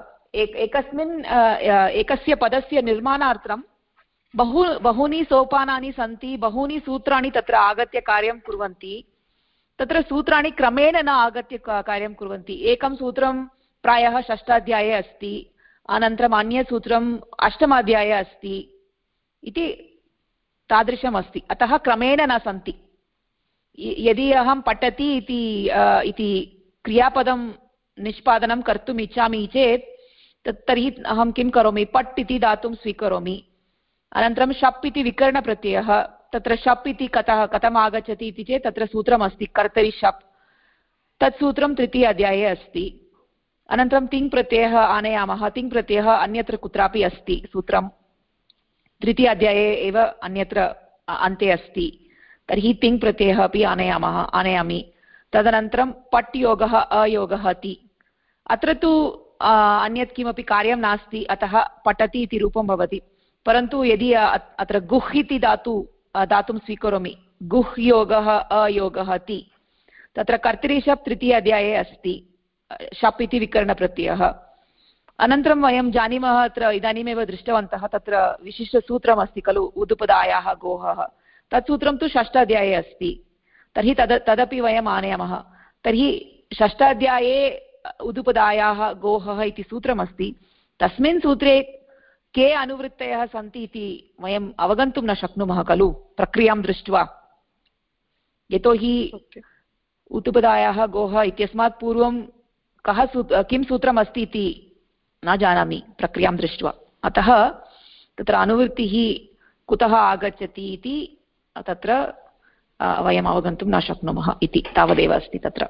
एकस्य पदस्य निर्माणार्थं बहूनि सोपानानि सन्ति, बहूनि सूत्राणि तत्र आगत्य कार्यं कुर्वन्ति। तत्र सूत्राणि क्रमेण न आगत्य कार्यं कुर्वन्ति। एकं सूत्रं प्रायः षष्ठाध्याये अस्ति, अनन्तरम् अन्यसूत्रम् अष्टमाध्याये अस्ति इति तादृशम् अस्ति। अतः क्रमेण न सन्ति। यदि अहं पठति इति क्रियापदं निष्पादनं कर्तुम् इच्छामि चेत् तर्हि अहं किं करोमि, पट् इति धातुं स्वीकरोमि, अनन्तरं शप् इति विकरणप्रत्ययः, तत्र शप् इति कथम् आगच्छति इति चेत् तत्र सूत्रमस्ति कर्तरि शप्, तत् सूत्रं तृतीय अध्याये अस्ति। अनन्तरं तिङ् प्रत्ययः आनयामः, तिङ् प्रत्ययः अन्यत्र कुत्रापि अस्ति सूत्रं, तृतीय अध्याये एव अन्यत्र अन्ते अस्ति। तर्हि तिङ् प्रत्ययः अपि आनयामि। तदनन्तरं पट् योगः अयोगः ति। अत्र तु अन्यत् किमपि कार्यं नास्ति, अतः पठति इति रूपं भवति। परन्तु यदि अत्र गुह् इति धातुं स्वीकरोमि, गुह् योगः अयोगः ति, तत्र कर्तरिशप् तृतीय अध्याये अस्ति शप् इति विकरणप्रत्ययः। अनन्तरं वयं जानीमः, अत्र इदानीमेव दृष्टवन्तः, तत्र विशिष्टसूत्रमस्ति खलु उदुपदायाः गोहः, तत् सूत्रं तु षष्ठाध्याये अस्ति। तर्हि तदपि वयम् आनयामः। तर्हि षष्ठाध्याये उदुपदायाः गोहः इति सूत्रमस्ति, तस्मिन् सूत्रे के अनुवृत्तयः सन्ति इति वयम् अवगन्तुं न शक्नुमः खलु प्रक्रियां दृष्ट्वा। यतोहि उदुपदायाः गोः इत्यस्मात् पूर्वं किं सूत्रमस्ति इति न जानामि प्रक्रियां दृष्ट्वा, अतः तत्र अनुवृत्तिः कुतः आगच्छति इति तत्र वयम् अवगन्तुं न शक्नुमः इति तावदेव अस्ति तत्र।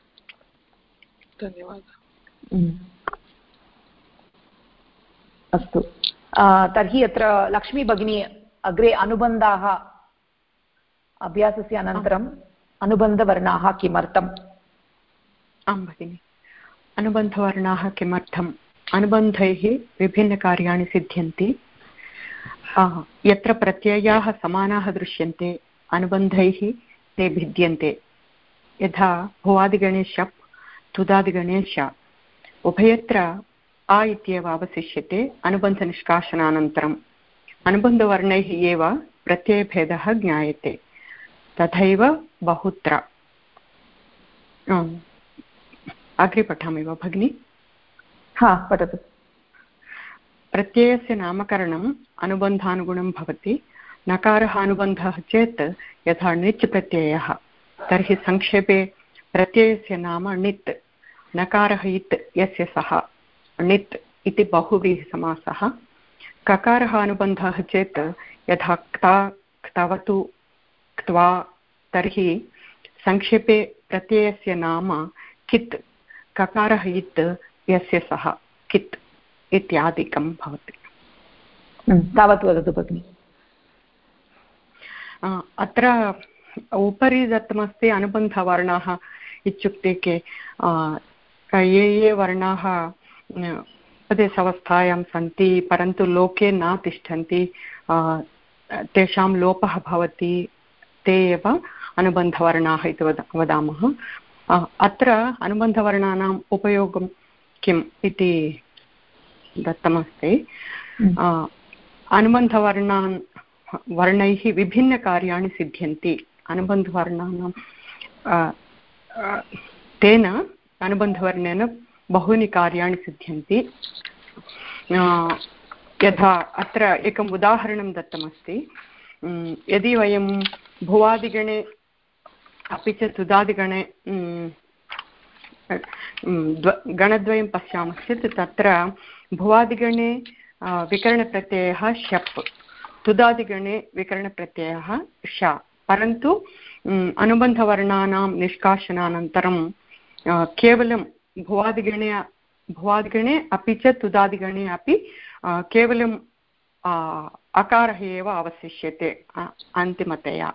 धन्यवादः। अस्तु, तर्हि अत्र लक्ष्मी भगिनी अग्रे अनुबन्धाः अभ्यासस्य अनन्तरम् अनुबन्धवर्णाः किमर्थम्? आं भगिनि, अनुबन्धवर्णाः किमर्थम्? अनुबन्धैः विभिन्नकार्याणि सिद्ध्यन्ति। यत्र प्रत्ययाः समानाः दृश्यन्ते अनुबन्धैः ते भिद्यन्ते। यथा भुवादिगणे शप्, तुदादिगणे श, उभयत्र आ इत्येव अवशिष्यते अनुबन्धनिष्कासनानन्तरम्। अनुबन्धवर्णैः एव प्रत्ययभेदः ज्ञायते। तथैव बहुत्र। अग्रे पठामि वा भगिनि? हा, पठतु। प्रत्ययस्य नामकरणम् अनुबन्धानुगुणं भवति। नकारः अनुबन्धः चेत् यथा णिच् प्रत्ययः, तर्हि संक्षेपे प्रत्ययस्य नाम णित्। नकारः इत् यस्य सः णित् इति बहुव्रीहिसमासः। ककारः अनुबन्धः चेत् यथा क्ता, क्तवतु, क्त्वा, तर्हि संक्षेपे प्रत्ययस्य नाम कित्। ककारः इत् यस्य सः कित् इत्यादिकं भवति। तावत् वदतु भगिनि। अत्र उपरि दत्तमस्ति अनुबन्धवर्णाः इत्युक्ते के ये वर्णाः उपदेशावस्थायां सन्ति परन्तु लोके न तिष्ठन्ति, तेषां लोपः भवति, ते एव अनुबन्धवर्णाः इति वदामः। अत्र अनुबन्धवर्णानाम् उपयोगं किम् इति दत्तमस्ति। वर्णैः विभिन्नकार्याणि सिद्ध्यन्ति। अनुबन्धवर्णानां तेन अनुबन्धवर्णेन बहूनि कार्याणि सिद्ध्यन्ति। यथा अत्र एकम् उदाहरणं दत्तमस्ति। यदि वयं भुवादिगणे अपि च तुदादिगणे गणद्वयं पश्यामश्चेत् तत्र भुवादिगणे विकरणप्रत्ययः शप्, तुदादिगणे विकरणप्रत्ययः श। परन्तु अनुबन्धवर्णानां निष्कासनानन्तरं केवलं भुवादिगणे अपि च तुदादिगणे अपि केवलं अकारः एव अवशिष्यते अन्तिमतया।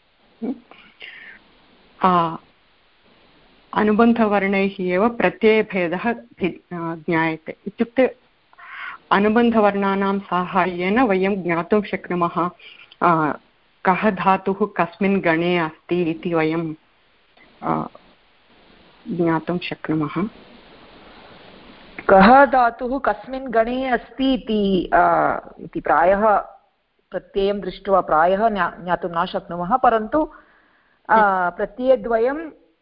अनुबन्धवर्णैः एव प्रत्ययभेदः ज्ञायते। इत्युक्ते अनुबन्धवर्णानां साहाय्येन वयं ज्ञातुं शक्नुमः कः धातुः कस्मिन् गणे अस्ति इति वयं ज्ञातुं शक्नुमः। कः धातुः कस्मिन् गणे अस्ति इति प्रायः प्रत्ययं दृष्ट्वा प्रायः ज्ञातुं न शक्नुमः, परन्तु प्रत्ययद्वयं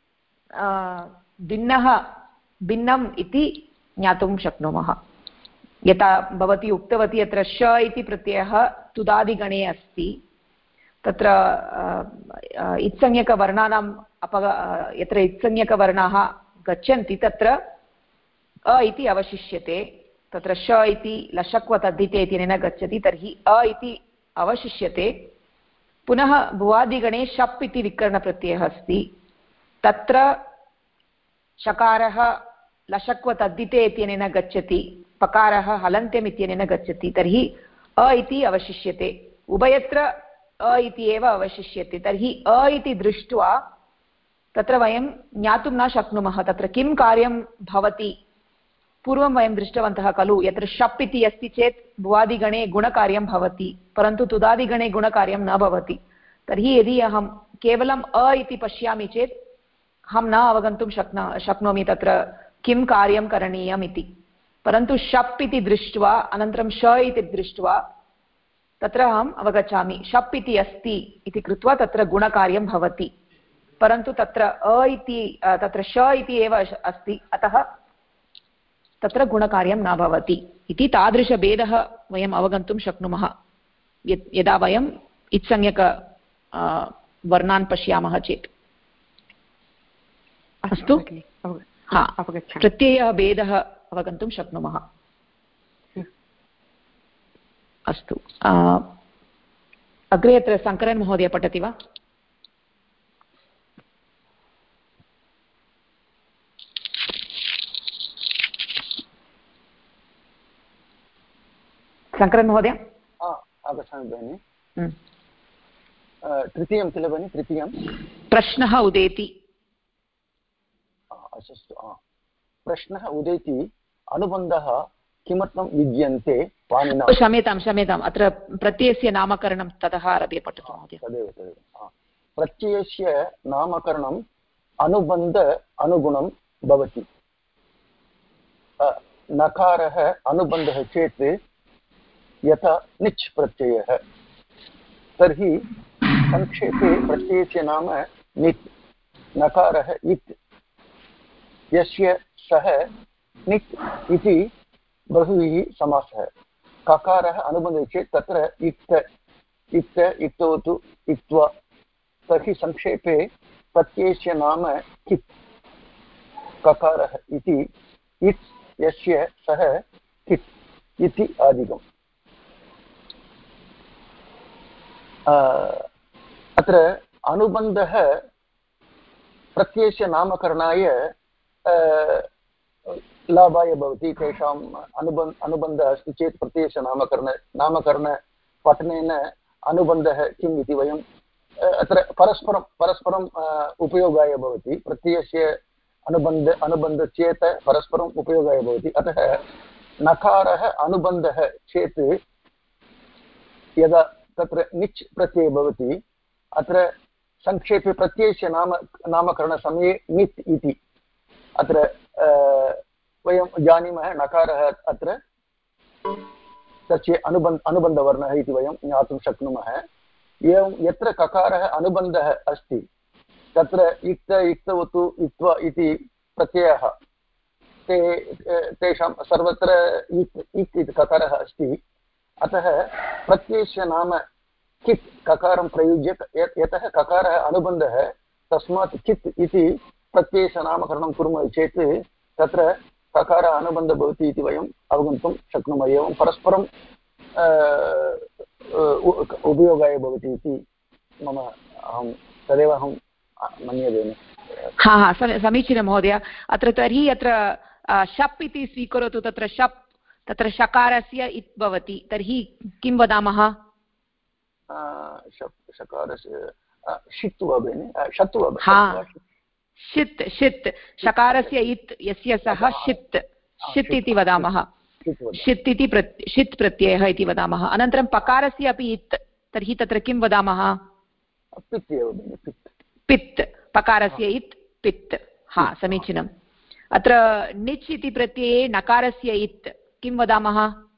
भिन्नम् इति ज्ञातुं शक्नुमः। यथा भवती उक्तवती अत्र श इति प्रत्ययः तुदादिगणे अस्ति, तत्र इत्संज्ञकवर्णानां यत्र इत्संज्ञकवर्णाः गच्छन्ति तत्र अ इति अवशिष्यते। तत्र श इति लशक्वतद्धिते इत्यनेन गच्छति, तर्हि अ इति अवशिष्यते। पुनः भुवादिगणे शप् इति विकरणप्रत्ययः अस्ति, तत्र शकारः लशक्वतद्धिते इत्यनेन गच्छति, पकारः हलन्त्यम् इत्यनेन गच्छति, तर्हि अ इति अवशिष्यते। उभयत्र अ इति एव अवशिष्यते। तर्हि अ इति दृष्ट्वा तत्र वयं ज्ञातुं न शक्नुमः तत्र किं कार्यं भवति। पूर्वं वयं दृष्टवन्तः खलु, यत्र शप् इति अस्ति चेत् भुवादिगणे गुणकार्यं भवति, परन्तु तुदादिगणे गुणकार्यं न भवति। तर्हि यदि अहं केवलम् अ इति पश्यामि चेत् अहं न अवगन्तुं शक्नोमि तत्र किं कार्यं करणीयम् इति। परन्तु शप् इति दृष्ट्वा अनन्तरं श इति दृष्ट्वा तत्र अहम् अवगच्छामि शप् इति अस्ति इति कृत्वा तत्र गुणकार्यं भवति। परन्तु तत्र अ इति तत्र श इति एव अस्ति, अतः तत्र गुणकार्यं न भवति इति तादृशभेदः वयम् अवगन्तुं शक्नुमः यदा वयम् इत्संज्ञक वर्णान् पश्यामः चेत्। अस्तु, प्रत्ययः भेदः अवगन्तुं शक्नुमः। अस्तु, अग्रे अत्र शङ्करन् महोदय पठति वा? शङ्करन् महोदय आगच्छामि भगिनि। तृतीयं किल भगिनि? तृतीयं प्रश्नः उदेति। अस्तु, प्रश्नः उदेति अनुबन्धः किमर्थं विद्यन्ते पाणिना? क्षम्यताम् अत्र प्रत्ययस्य नामकरणं ततः आरभ्य पठतु महोदय। तदेव प्रत्ययस्य नामकरणम् अनुबन्ध अनुगुणं भवति। नकारः अनुबन्धः चेत् यथा निच् प्रत्ययः, तर्हि संक्षेपे प्रत्ययस्य नाम नित्। नकारः इत्, यस्य सः नित् इति बहुव्रीहि समासः। ककारः अनुबन्धः चेत् तत्र इत् इक्तवतु इक्त्वा, तर्हि संक्षेपे प्रत्ययस्य नाम कित्। ककारः इति इत्, यस्य सः कित् इति आदिगम्। अत्र अनुबन्धः प्रत्ययस्य नामकरणाय लाभाय भवति। तेषाम् अनुबन्धः अस्ति चेत् प्रत्ययस्य नामकरणपठनेन अनुबन्धः किम् इति वयं अत्र परस्परम् उपयोगाय भवति। प्रत्ययस्य अनुबन्ध चेत् परस्परम् उपयोगाय भवति। अतः नकारः अनुबन्धः चेत् यदा तत्र निच् प्रत्ययः भवति, अत्र संक्षेपे प्रत्ययस्य नामकरणसमये नित् इति अत्र वयं जानीमः। नकारः अत्र तस्य अनुबन्धवर्णः इति वयं ज्ञातुं शक्नुमः। एवं यत्र ककारः अनुबन्धः अस्ति तत्र इक्त इक्तवतु इक्त्वा इति प्रत्ययः तेषां सर्वत्र इत् इति ककारः अस्ति। अतः प्रत्ययस्य नाम कित् ककारं प्रयुज्य, यतः ककारः अनुबन्धः तस्मात् कित् इति प्रत्ययस्य नामकरणं कुर्मः चेत् तत्र ककारः अनुबन्धः भवति इति वयम् अवगन्तुं शक्नुमः। एवं परस्परं उपयोगाय भवति इति तदेव अहं मन्ये। समीचीनं महोदय। अत्र तर्हि अत्र शप् इति स्वीकरोतु। तत्र शप् तत्र शकारस्य इत् भवति, तर्हि किं वदामः? शकारस्य षित् वा भगिनि? षत् वा? षित् शकारस्य इत् यस्य सः षित् इति वदामः। षित् इति षित् प्रत्ययः इति वदामः। अनन्तरं पकारस्य अपि इत्, तर्हि तत्र किं वदामः? पित्। पकारस्य इत् पित्। समीचीनम्। अत्र निच् इति प्रत्यये नकारस्य इत् किं वदामः?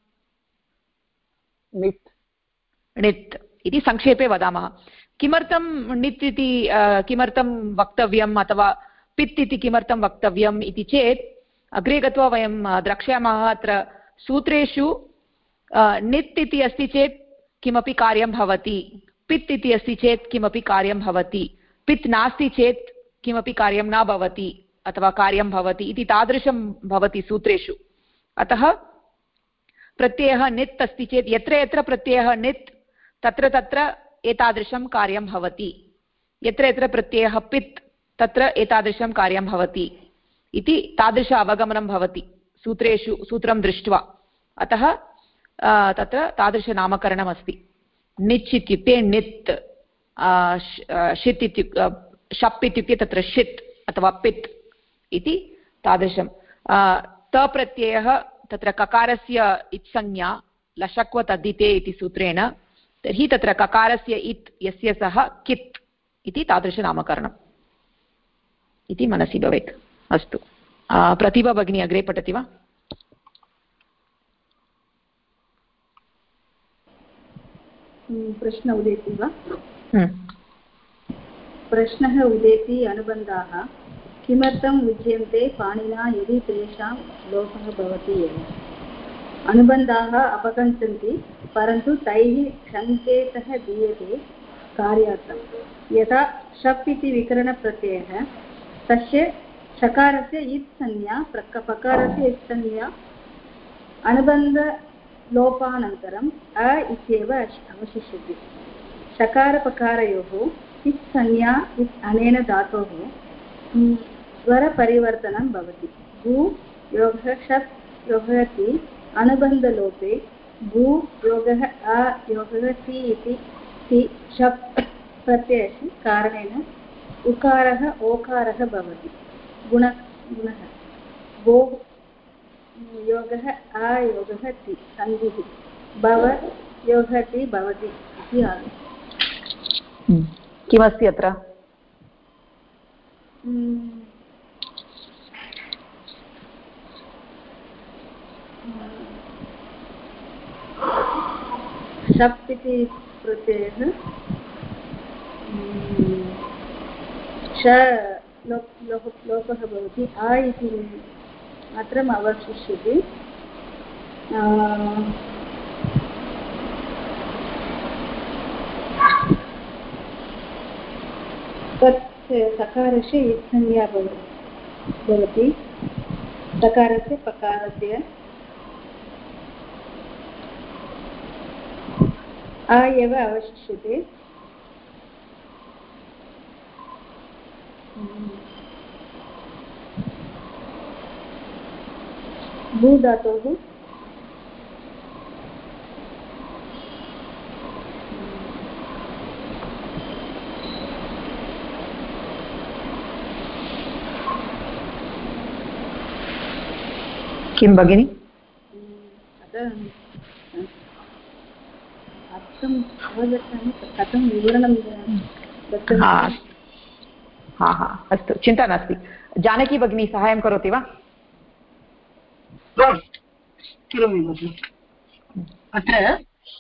नित् इति संक्षेपे वदामः। किमर्थं नित् इति किमर्थं वक्तव्यम् अथवा पित् इति किमर्थं वक्तव्यम् इति चेत् अग्रे गत्वा वयं द्रक्ष्यामः। अत्र सूत्रेषु नित् इति अस्ति चेत् किमपि कार्यं भवति, पित् इति अस्ति चेत् किमपि कार्यं भवति, पित् नास्ति चेत् किमपि कार्यं न भवति अथवा कार्यं भवति इति तादृशं भवति सूत्रेषु। अतः प्रत्ययः नित् अस्ति चेत् यत्र यत्र प्रत्ययः नित् तत्र तत्र एतादृशं कार्यं भवति, यत्र यत्र प्रत्ययः पित् तत्र एतादृशं कार्यं भवति इति तादृश अवगमनं भवति सूत्रेषु सूत्रं दृष्ट्वा। अतः तत्र तादृशनामकरणमस्ति। निच् इत्युक्ते नित्, षित् इत्युक्ते शप् इत्युक्ते तत्र षित् अथवा पित् इति तादृशं। तप्रत्ययः तत्र ककारस्य इत्संज्ञा लशक्व तद्धिते इति सूत्रेण, तर्हि तत्र ककारस्य इत् यस्य सः कित् इति तादृशनामकरणम् इति मनसि भवेत्। अस्तु, प्रतिभा भगिनी अग्रे पठति वा? प्रश्न उदेति वा? प्रश्नः उदेति अनुबन्धाः किमर्थम् उच्यन्ते पाणिना यदि तेषां लोपः भवति एव। अनुबन्धाः अपगच्छन्ति परन्तु तैः सङ्केतः दीयते कार्यार्थं। यथा शप् इति विकरणप्रत्ययः, तस्य शकारस्य इत् संज्ञा पकारस्य इत् संज्ञा अनुबन्धलोपानन्तरम् अ इत्येव अवशिष्यते। शकारपकारयोः इत् संज्ञा इत् अनेन धातोः स्वरपरिवर्तनं भवति। भू योगः शप् योगः ति अनुबन्धलोपे भू योगः अ योगः ति इति ति शप् प्रत्ययस्य कारणेन उकारः ओकारः भवति। गुणः भो योगः अ योगः ति सन्धिः भव योगः ति भवति इति आगच्छति। किमस्ति अत्र? शप् इति प्रत्ययः लोपः भवति। आ इति मात्रम् अवशिष्यते। तत् सकारस्य इत्संज्ञा भवति। सकारस्य पकारस्य आ एव अवशिष्यते। भू धातोः किं भगिनि? अर्थम् अवगच्छामि, कथं विवरणं अस्तु, चिन्ता नास्ति। जानकी भगिनी साहाय्यं करोति वा? करोमि भगिनि। अत्र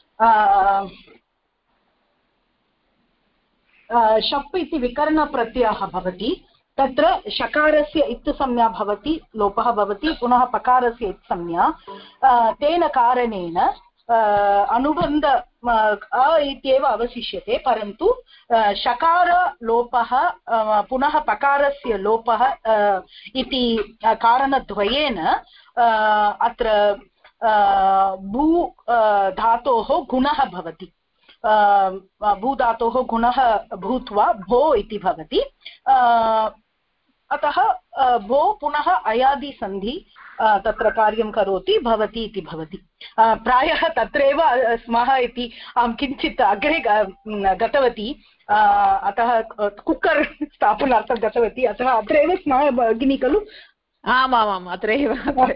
शप् इति विकरणप्रत्ययः भवति। तत्र शकारस्य इत् संज्ञा भवति, लोपः भवति, पुनः पकारस्य इत् संज्ञा। तेन कारणेन अनुबन्ध अ इत्येव अवशिष्यते, परन्तु शकारलोपः पुनः पकारस्य लोपः इति कारणद्वयेन अत्र भू धातोः गुणः भवति। भूधातोः गुणः भूत्वा भो इति भवति। अतः भो पुनः अयादिसन्धि तत्र कार्यं करोति, भवति इति भवति। प्रायः तत्रैव स्मः इति अहं किञ्चित् अग्रे गतवती, अतः कुक्कर् स्थापनार्थं गतवती, अतः अत्रैव स्मः भगिनी खलु? आमामाम्, अत्रैव।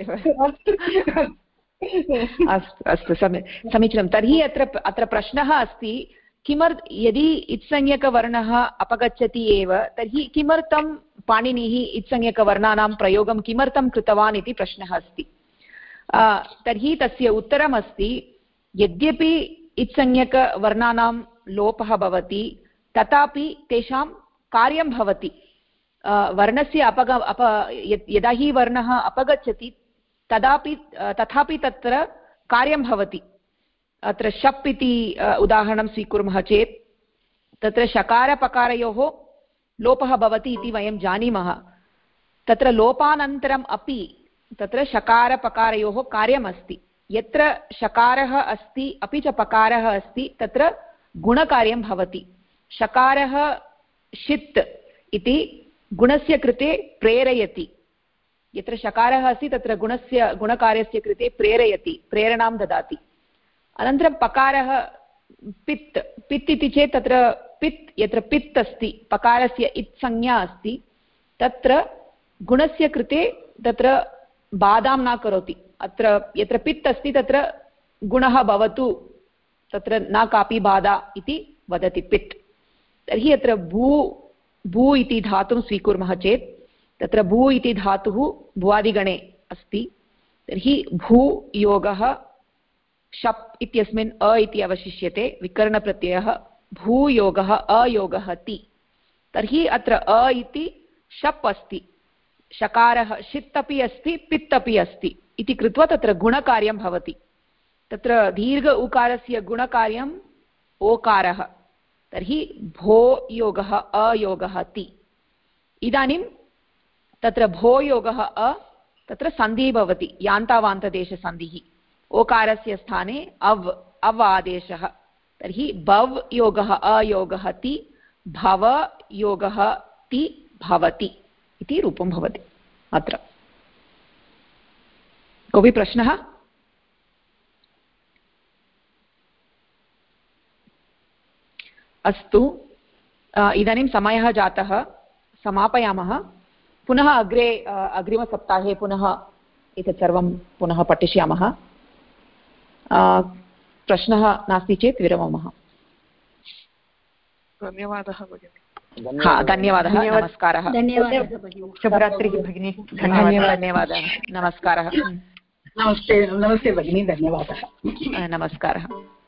अस्तु अस्तु, समीचीनं। तर्हि अत्र प्रश्नः अस्ति, यदि इत्संज्ञकवर्णः अपगच्छति एव, तर्हि किमर्थं पाणिनिः इत्संज्ञकवर्णानां प्रयोगं किमर्थं कृतवान् इति प्रश्नः अस्ति। तर्हि तस्य उत्तरमस्ति, यद्यपि इत्संज्ञकवर्णानां लोपः भवति तथापि तेषां कार्यं भवति। वर्णस्य यदा हि वर्णः अपगच्छति तथापि तत्र कार्यं भवति। अत्र शप् इति उदाहरणं स्वीकुर्मः चेत् तत्र शकारपकारयोः लोपः भवति इति वयं जानीमः। तत्र लोपानन्तरम् अपि तत्र शकारपकारयोः कार्यमस्ति। यत्र शकारः अस्ति अपि च पकारः अस्ति तत्र गुणकार्यं भवति। शकारः षित् इति गुणस्य कृते प्रेरयति। यत्र शकारः अस्ति तत्र गुणकार्यस्य कृते प्रेरयति, प्रेरणां ददाति। अनन्तरं पकारः पित् पित् इति चेत् तत्र पित् यत्र पित् अस्ति पकारस्य इत् संज्ञा अस्ति तत्र गुणस्य कृते तत्र बाधां न करोति। अत्र यत्र पित् अस्ति तत्र गुणः भवतु तत्र न कापि बाधा इति वदति पित्। तर्हि अत्र भू इति धातुं स्वीकुर्मः चेत् तत्र भू इति धातुः भुवादिगणे अस्ति। तर्हि भूयोगः शप् इत्यस्मिन् अ इति अवशिष्यते विकरणप्रत्ययः भूयोगः अयोगः ति। तर्हि अत्र अ इति शप् अस्ति शकारः षित् अपि अस्ति पित् अपि अस्ति इति कृत्वा तत्र गुणकार्यं भवति। तत्र दीर्घ उकारस्य गुणकार्यम् ओकारः। तर्हि भो योगः अयोगः ति। इदानीं तत्र भो योगः अ तत्र सन्धिः भवति यान्तावान्तदेशसन्धिः ओकारस्य स्थाने अव् आदेशः। तर्हि भव योगः अयोगः ति भव योगः ति भवति इति रूपं भवति। अत्र कोऽपि प्रश्नः? अस्तु इदानीं समयः जातः समापयामः। पुनः अग्रिमसप्ताहे पुनः एतत् सर्वं पुनः पठिष्यामः। प्रश्नः नास्ति चेत् विरमामः। धन्यवादः भगिनी। धन्यवादः नमस्कारः। शुभरात्रिः भगिनी। धन्यवादः नमस्कारः। नमस्ते भगिनी धन्यवादः नमस्कारः।